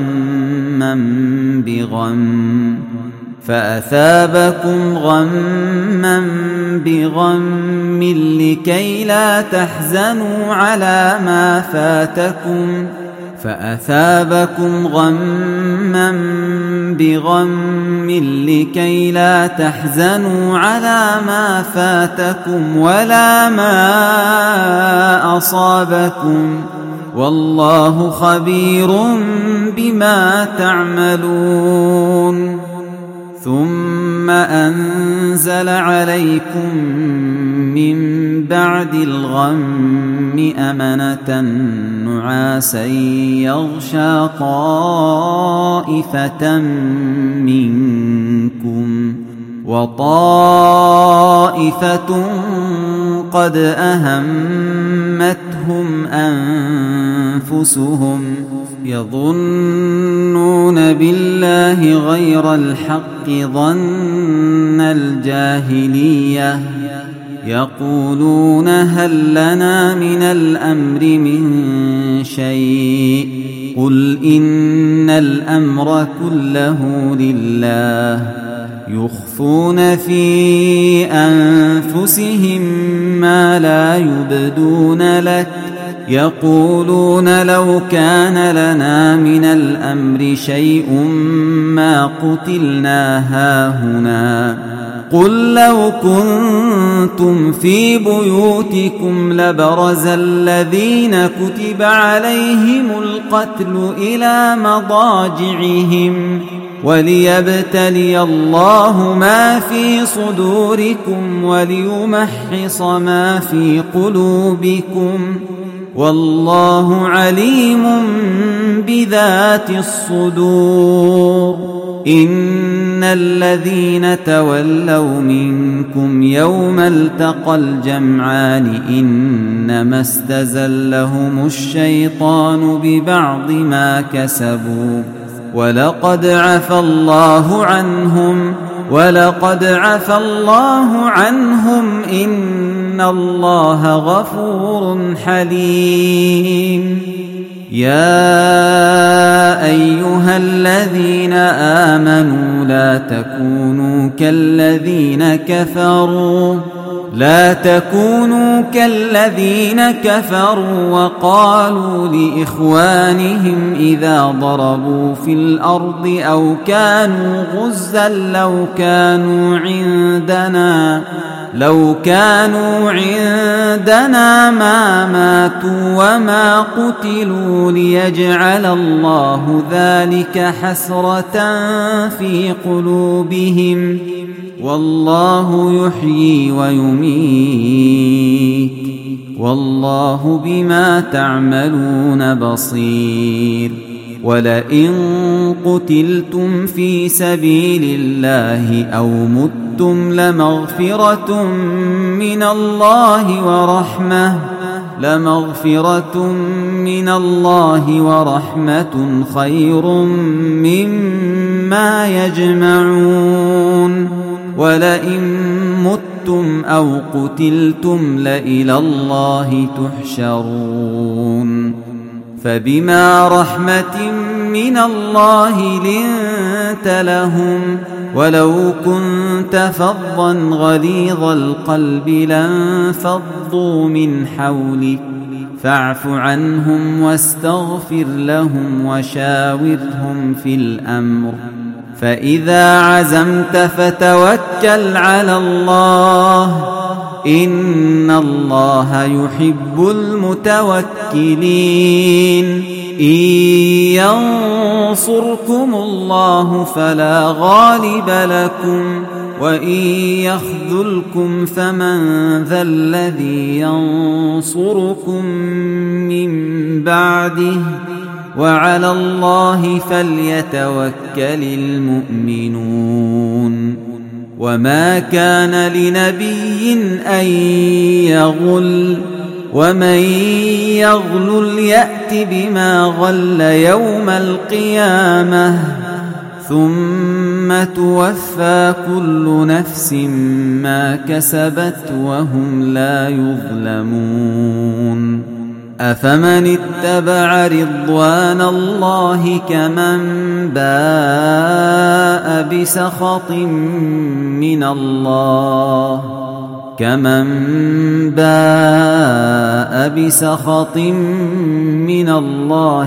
غما بغم لكي لا تحزنوا على ما فاتكم ولا ما أصابكم والله خبير بما تعملون ثم أنزل عليكم من بعد الغم أمنة نعاسا يغشى طائفة منكم وطائفة قد أهمتهم أنفسهم يظنون بالله غير الحق ظن الجاهلية يقولون هل لنا من الأمر من شيء قل إن الأمر كله لله يخفون في أنفسهم ما لا يبدون لك يقولون لو كان لنا من الأمر شيء ما قتلنا هاهنا قل لو كنتم في بيوتكم لبرز الذين كتب عليهم القتل إلى مضاجعهم وليبتلي الله ما في صدوركم وليمحص ما في قلوبكم والله عليم بذات الصدور إن الذين تولوا منكم يوم التقى الجمعان إنما استزلهم الشيطان ببعض ما كسبوا ولقد عفى الله عنهم إن الله غفور حليم يا أيها الذين آمنوا لا تكونوا كالذين كفروا وقالوا لإخوانهم إذا ضربوا في الأرض أو كانوا غزا لو كانوا عندنا ما ماتوا وما قتلوا ليجعل الله ذلك حسرة في قلوبهم والله يحيي ويميت والله بما تعملون بصير ولئن قتلتم في سبيل الله أو متم لمغفرة من الله ورحمة خير مما يجمعون ولئن متم أو قتلتم لإلى الله تحشرون فبما رحمة من الله لنت لهم ولو كنت فظا غليظ القلب لانفضوا من حولك فاعف عنهم واستغفر لهم وشاورهم في الأمر فإذا عزمت فتوكل على الله إن الله يحب المتوكلين إن ينصركم الله فلا غالب لكم وإن يخذلكم فمن ذا الذي ينصركم من بعده وعلى الله فليتوكل المؤمنون وما كان لنبي أن يغل ومن يغلل يأت بما غل يوم القيامة ثم توفى كل نفس ما كسبت وهم لا يظلمون أفمن اتبع رضوان الله كمن باء بسخط من الله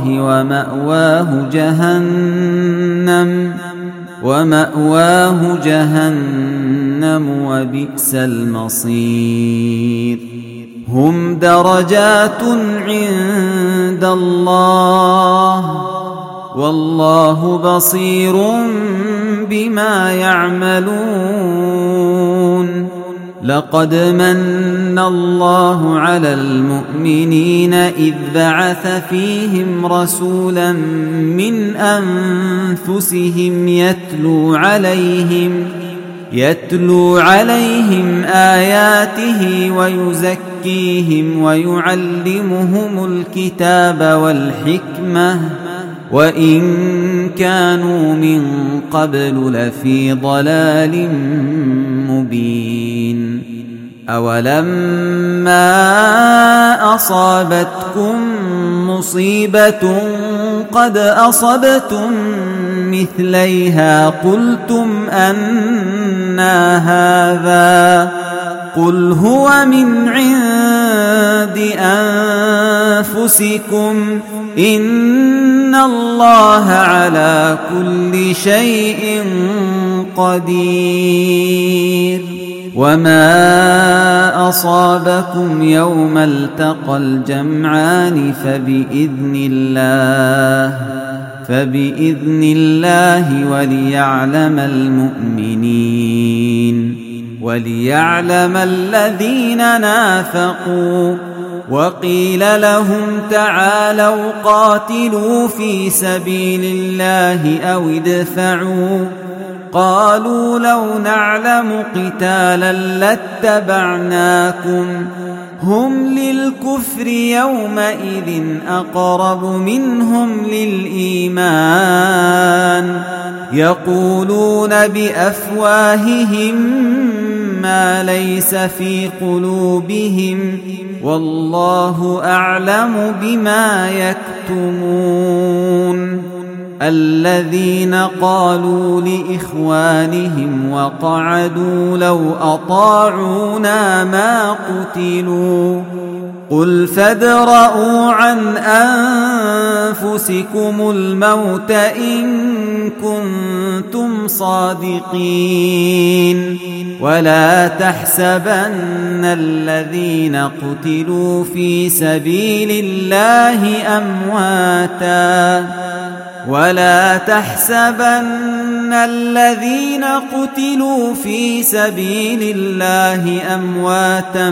ومأواه جهنم وبئس المصير هم درجات عند الله والله بصير بما يعملون لقد من الله على المؤمنين إذ بعث فيهم رسولا من أنفسهم يتلو عليهم آياته ويزكيهم ويعلمهم الكتاب والحكمة وإن كانوا من قبل لفي ضلال مبين أولما أصابتكم مصيبة قد أصبتم مثليها قلتم أنى هذا قل هو من عند أنفسكم إن الله على كل شيء قدير وما أصابكم يوم التقى الجمعان فبإذن الله وليعلم الذين نافقوا وقيل لهم تعالوا قاتلوا في سبيل الله أو ادفعوا قالوا لو نعلم قتالا لاتبعناكم هم للكفر يومئذ أقرب منهم للإيمان يقولون بأفواههم ما ليس في قلوبهم والله أعلم بما يكتمون الذين قالوا لإخوانهم وقعدوا لو أطاعونا ما قتلوا قل فادرءوا عن أنفسكم الموت إن كنتم صادقين ولا تحسبن الذين قتلوا في سبيل الله أمواتا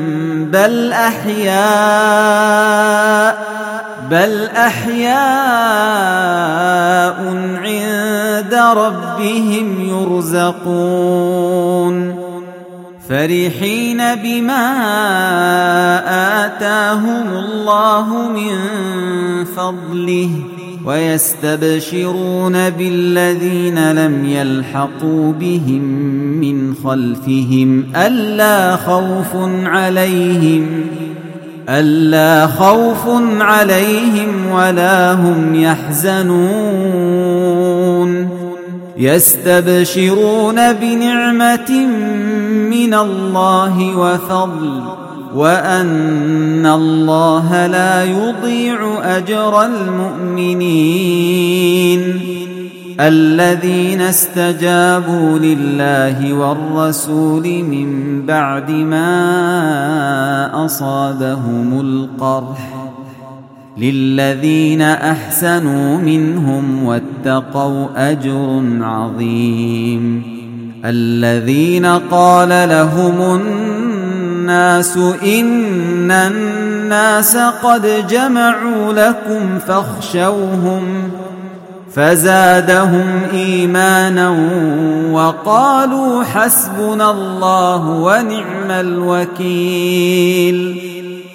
بل أحياء عند ربهم يرزقون فرحين بما آتاهم الله من فضله ويستبشرون بالذين لم يلحقوا بهم من خلفهم ألا خوف عليهم ولا هم يحزنون يستبشرون بنعمة من الله وفضل وأن الله لا يضيع أجر المؤمنين الذين استجابوا لله والرسول من بعد ما أصابهم القرح للذين أحسنوا منهم واتقوا أجر عظيم الذين قال لهم الناس إن الناس قد جمعوا لكم فاخشوهم فزادهم إيمانا وقالوا حسبنا الله ونعم الوكيل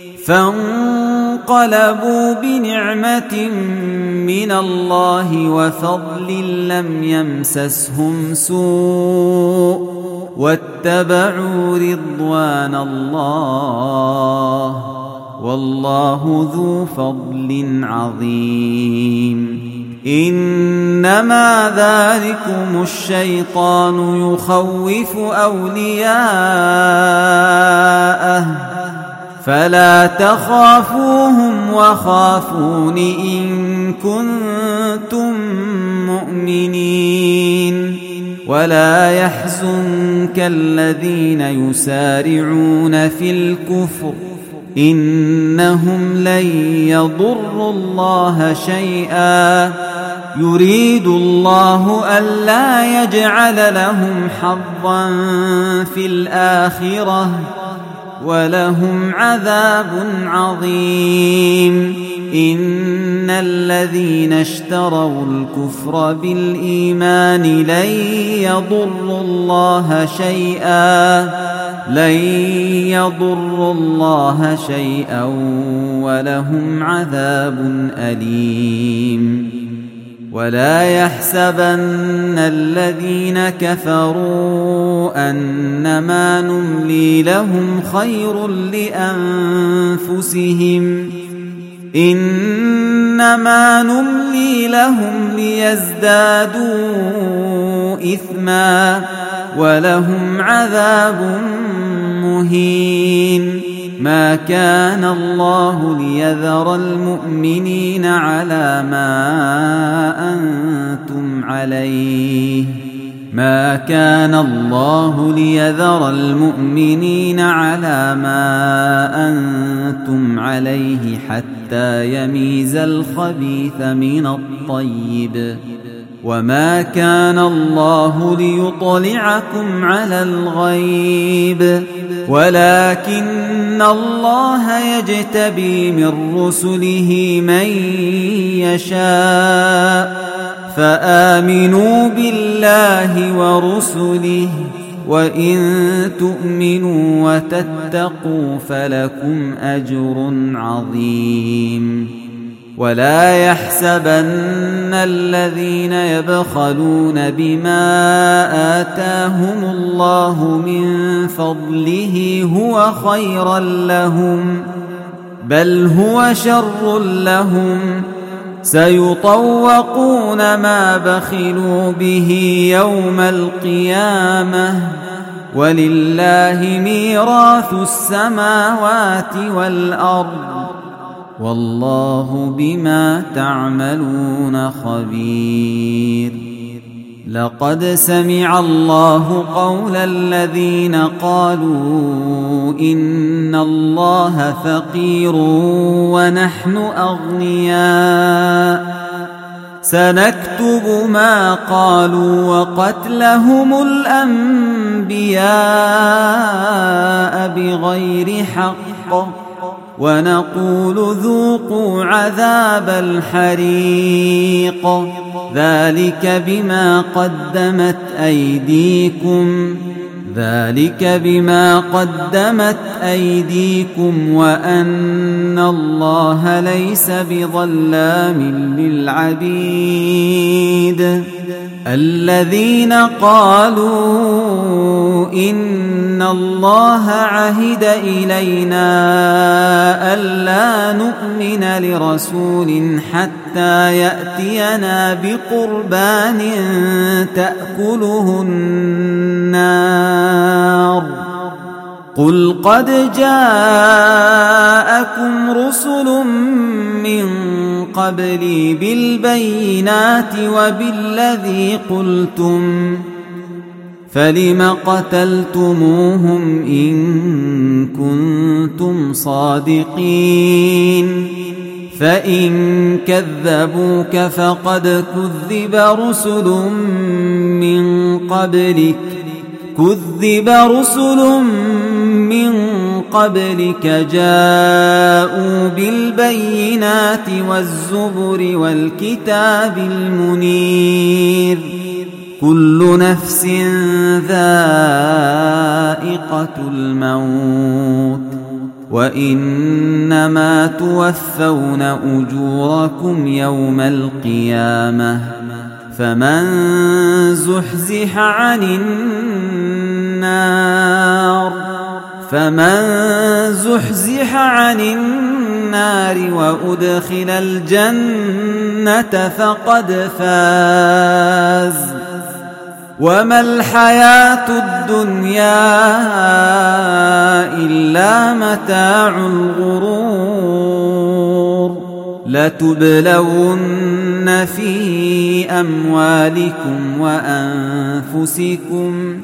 فانقلبوا بنعمة من الله وفضل لم يمسسهم سوء واتبعوا رضوان الله والله ذو فضل عظيم إنما ذلكم الشيطان يخوف أولياءه فلا تخافوهم وخافون إن كنتم مؤمنين ولا يحزنك الذين يسارعون في الكفر إنهم لن يضروا الله شيئا يريد الله ألا يجعل لهم حظا في الآخرة ولهم عذاب عظيم إن الذين اشتروا الكفر بالإيمان لن يضروا الله شيئا ولهم عذاب أليم ولا يحسبن الذين كفروا أنما نملي لهم خير لأنفسهم إنما نملي لهم ليزدادوا إثما ولهم عذاب مهين ما كان الله ليذر المؤمنين على ما أنتم عليه حتى يميز الخبيث من الطيب وما كان الله ليطلعكم على الغيب ولكن الله يجتبي من رسله من يشاء فآمنوا بالله ورسله وإن تؤمنوا وتتقوا فلكم أجر عظيم ولا يحسبن الذين يبخلون بما آتاهم الله من فضله هو خيرا لهم بل هو شر لهم سيطوقون ما بخلوا به يوم القيامة ولله ميراث السماوات والأرض والله بما تعملون خبير لقد سمع الله قول الذين قالوا إن الله فقير ونحن أغنياء سنكتب ما قالوا وقتلهم الأنبياء بغير حق ونقول ذوقوا عذاب الحريق ذلك بما قدمت أيديكم وأن الله ليس بظلام للعبيد الذين قالوا إن الله عهد إلينا ألا نؤمن لرسول حتى يأتينا بقربان تأكله النار قل قد جاءكم رسل من قبلي بالبينات وبالذي قلتم فلم قتلتموهم إن كنتم صادقين فإن كذبوك فقد كذب رسل من قبلك كذب رسل من قبلك جاءوا بالبينات والزبر والكتاب المنير كل نفس ذائقة الموت وإنما توفون أجوركم يوم القيامة فمن زحزح عن النار وأدخل الجنة فقد فاز وما الحياة الدنيا إلا متاع الغرور لتبلون في أموالكم وأنفسكم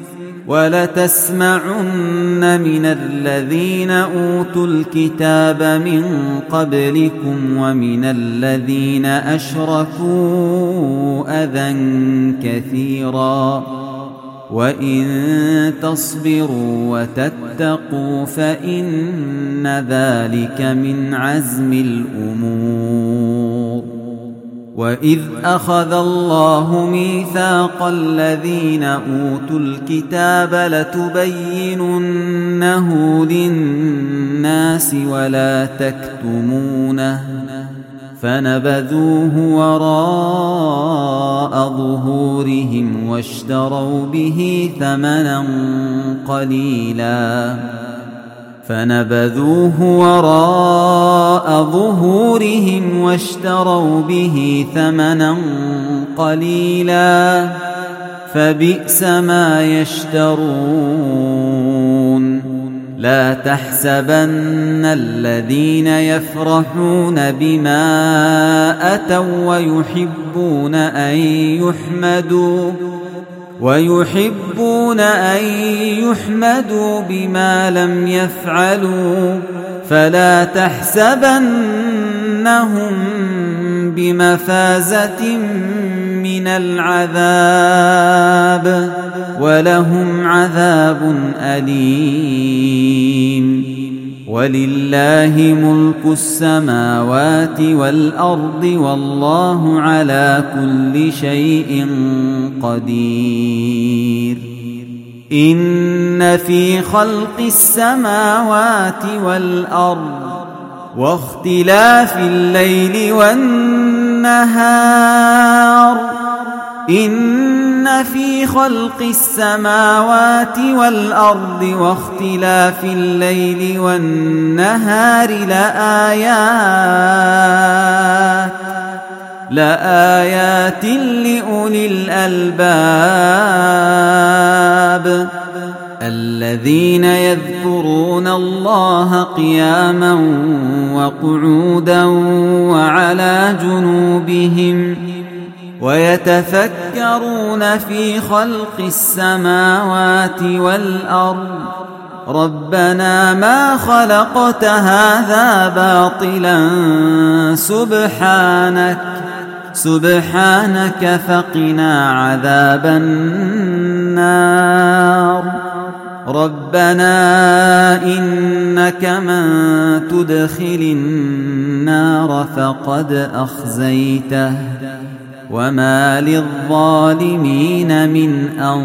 ولتسمعن من الذين أوتوا الكتاب من قبلكم ومن الذين أشركوا أذى كثيرا وإن تصبروا وتتقوا فإن ذلك من عزم الأمور وإذ أخذ الله ميثاق الذين أوتوا الكتاب لتبيننه للناس ولا تكتمونه فنبذوه وراء ظهورهم واشتروا به ثمنا قليلا فبئس ما يشترون لا تحسبن الذين يفرحون بما أتوا ويحبون أن يحمدوا بما لم يفعلوا فلا تحسبنهم بمفازة من العذاب ولهم عذاب أليم ولله ملك السماوات والأرض والله على كل شيء قدير إن في خلق السماوات والأرض واختلاف الليل والنهار إن في خلق السماوات والأرض واختلاف الليل والنهار لآيات لأولي الألباب الذين يذكرون الله قياما وقعودا وعلى جنوبهم ويتفكرون في خلق السماوات والأرض ربنا ما خلقت هذا باطلا سبحانك فقنا عذاب النار ربنا إنك من تدخل النار فقد أخزيته وما للظالمين من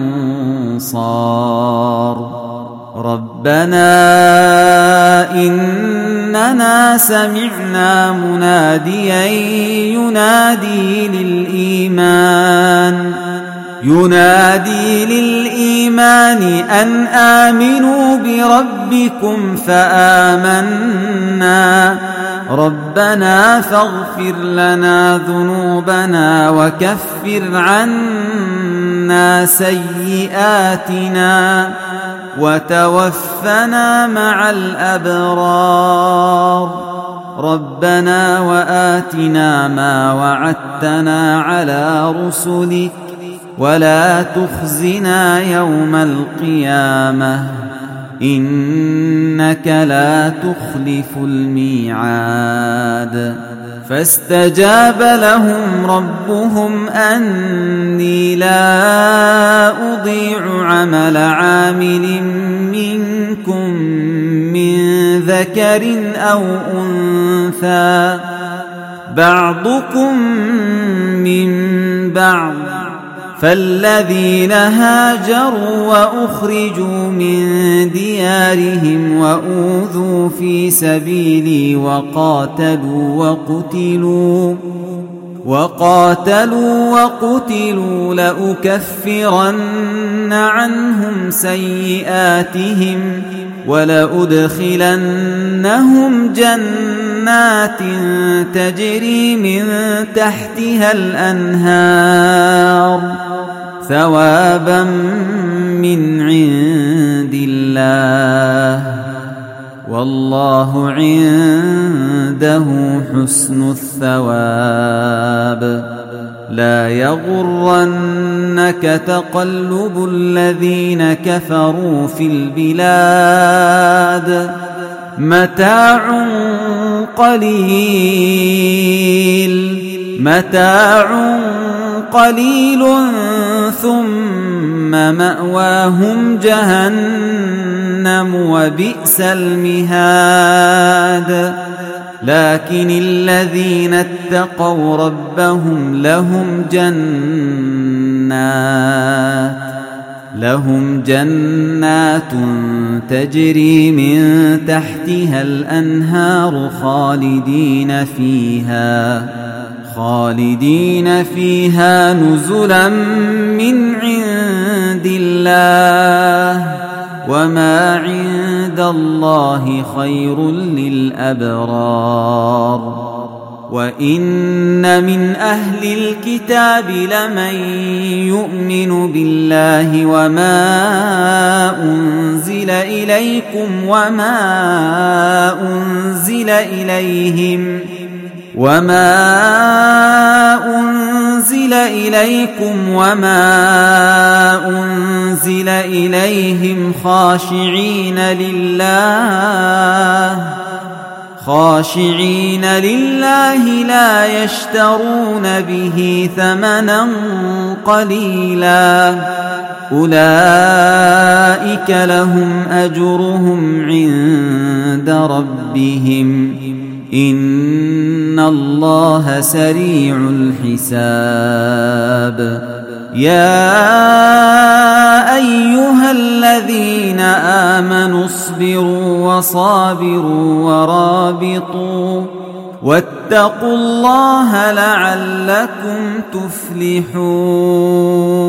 أنصار ربنا إننا سمعنا مناديا ينادي للإيمان أن آمنوا بربكم فآمنا ربنا فاغفر لنا ذنوبنا وكفر عنا سيئاتنا وتوفنا مع الأبرار ربنا وآتنا ما وعدتنا على رسلك ولا تخزنا يوم القيامة إنك لا تخلف الميعاد فاستجاب لهم ربهم أني لا أضيع عمل عامل منكم من ذكر أو أنثى بعضكم من بعض فالذين هاجروا وأخرجوا من ديارهم وأوذوا في سبيلي وقاتلوا وقتلوا لأكفرن عنهم سيئاتهم ولأدخلنهم جنات تجري من تحتها الأنهار ثوابا من عند الله والله عنده حسن الثواب. لا يغرنك تقلب الذين كفروا في البلاد متاع قليل ثم مأواهم جهنم وبئس المهاد. لكن الذين اتقوا ربهم لهم جنات تجري من تحتها الأنهار خالدين فيها نزلا من عند الله وما عند الله خير للأبرار. وإن من أهل الكتاب لمن يؤمن بالله وما أنزل إليكم وما أنزل إليهم خاشعين لله لا يشترون به ثمنا قليلا أولئك لهم أجرهم عند ربهم إن الله سريع الحساب. يا أيها الذين آمنوا اصبروا وصابروا ورابطوا واتقوا الله لعلكم تفلحون.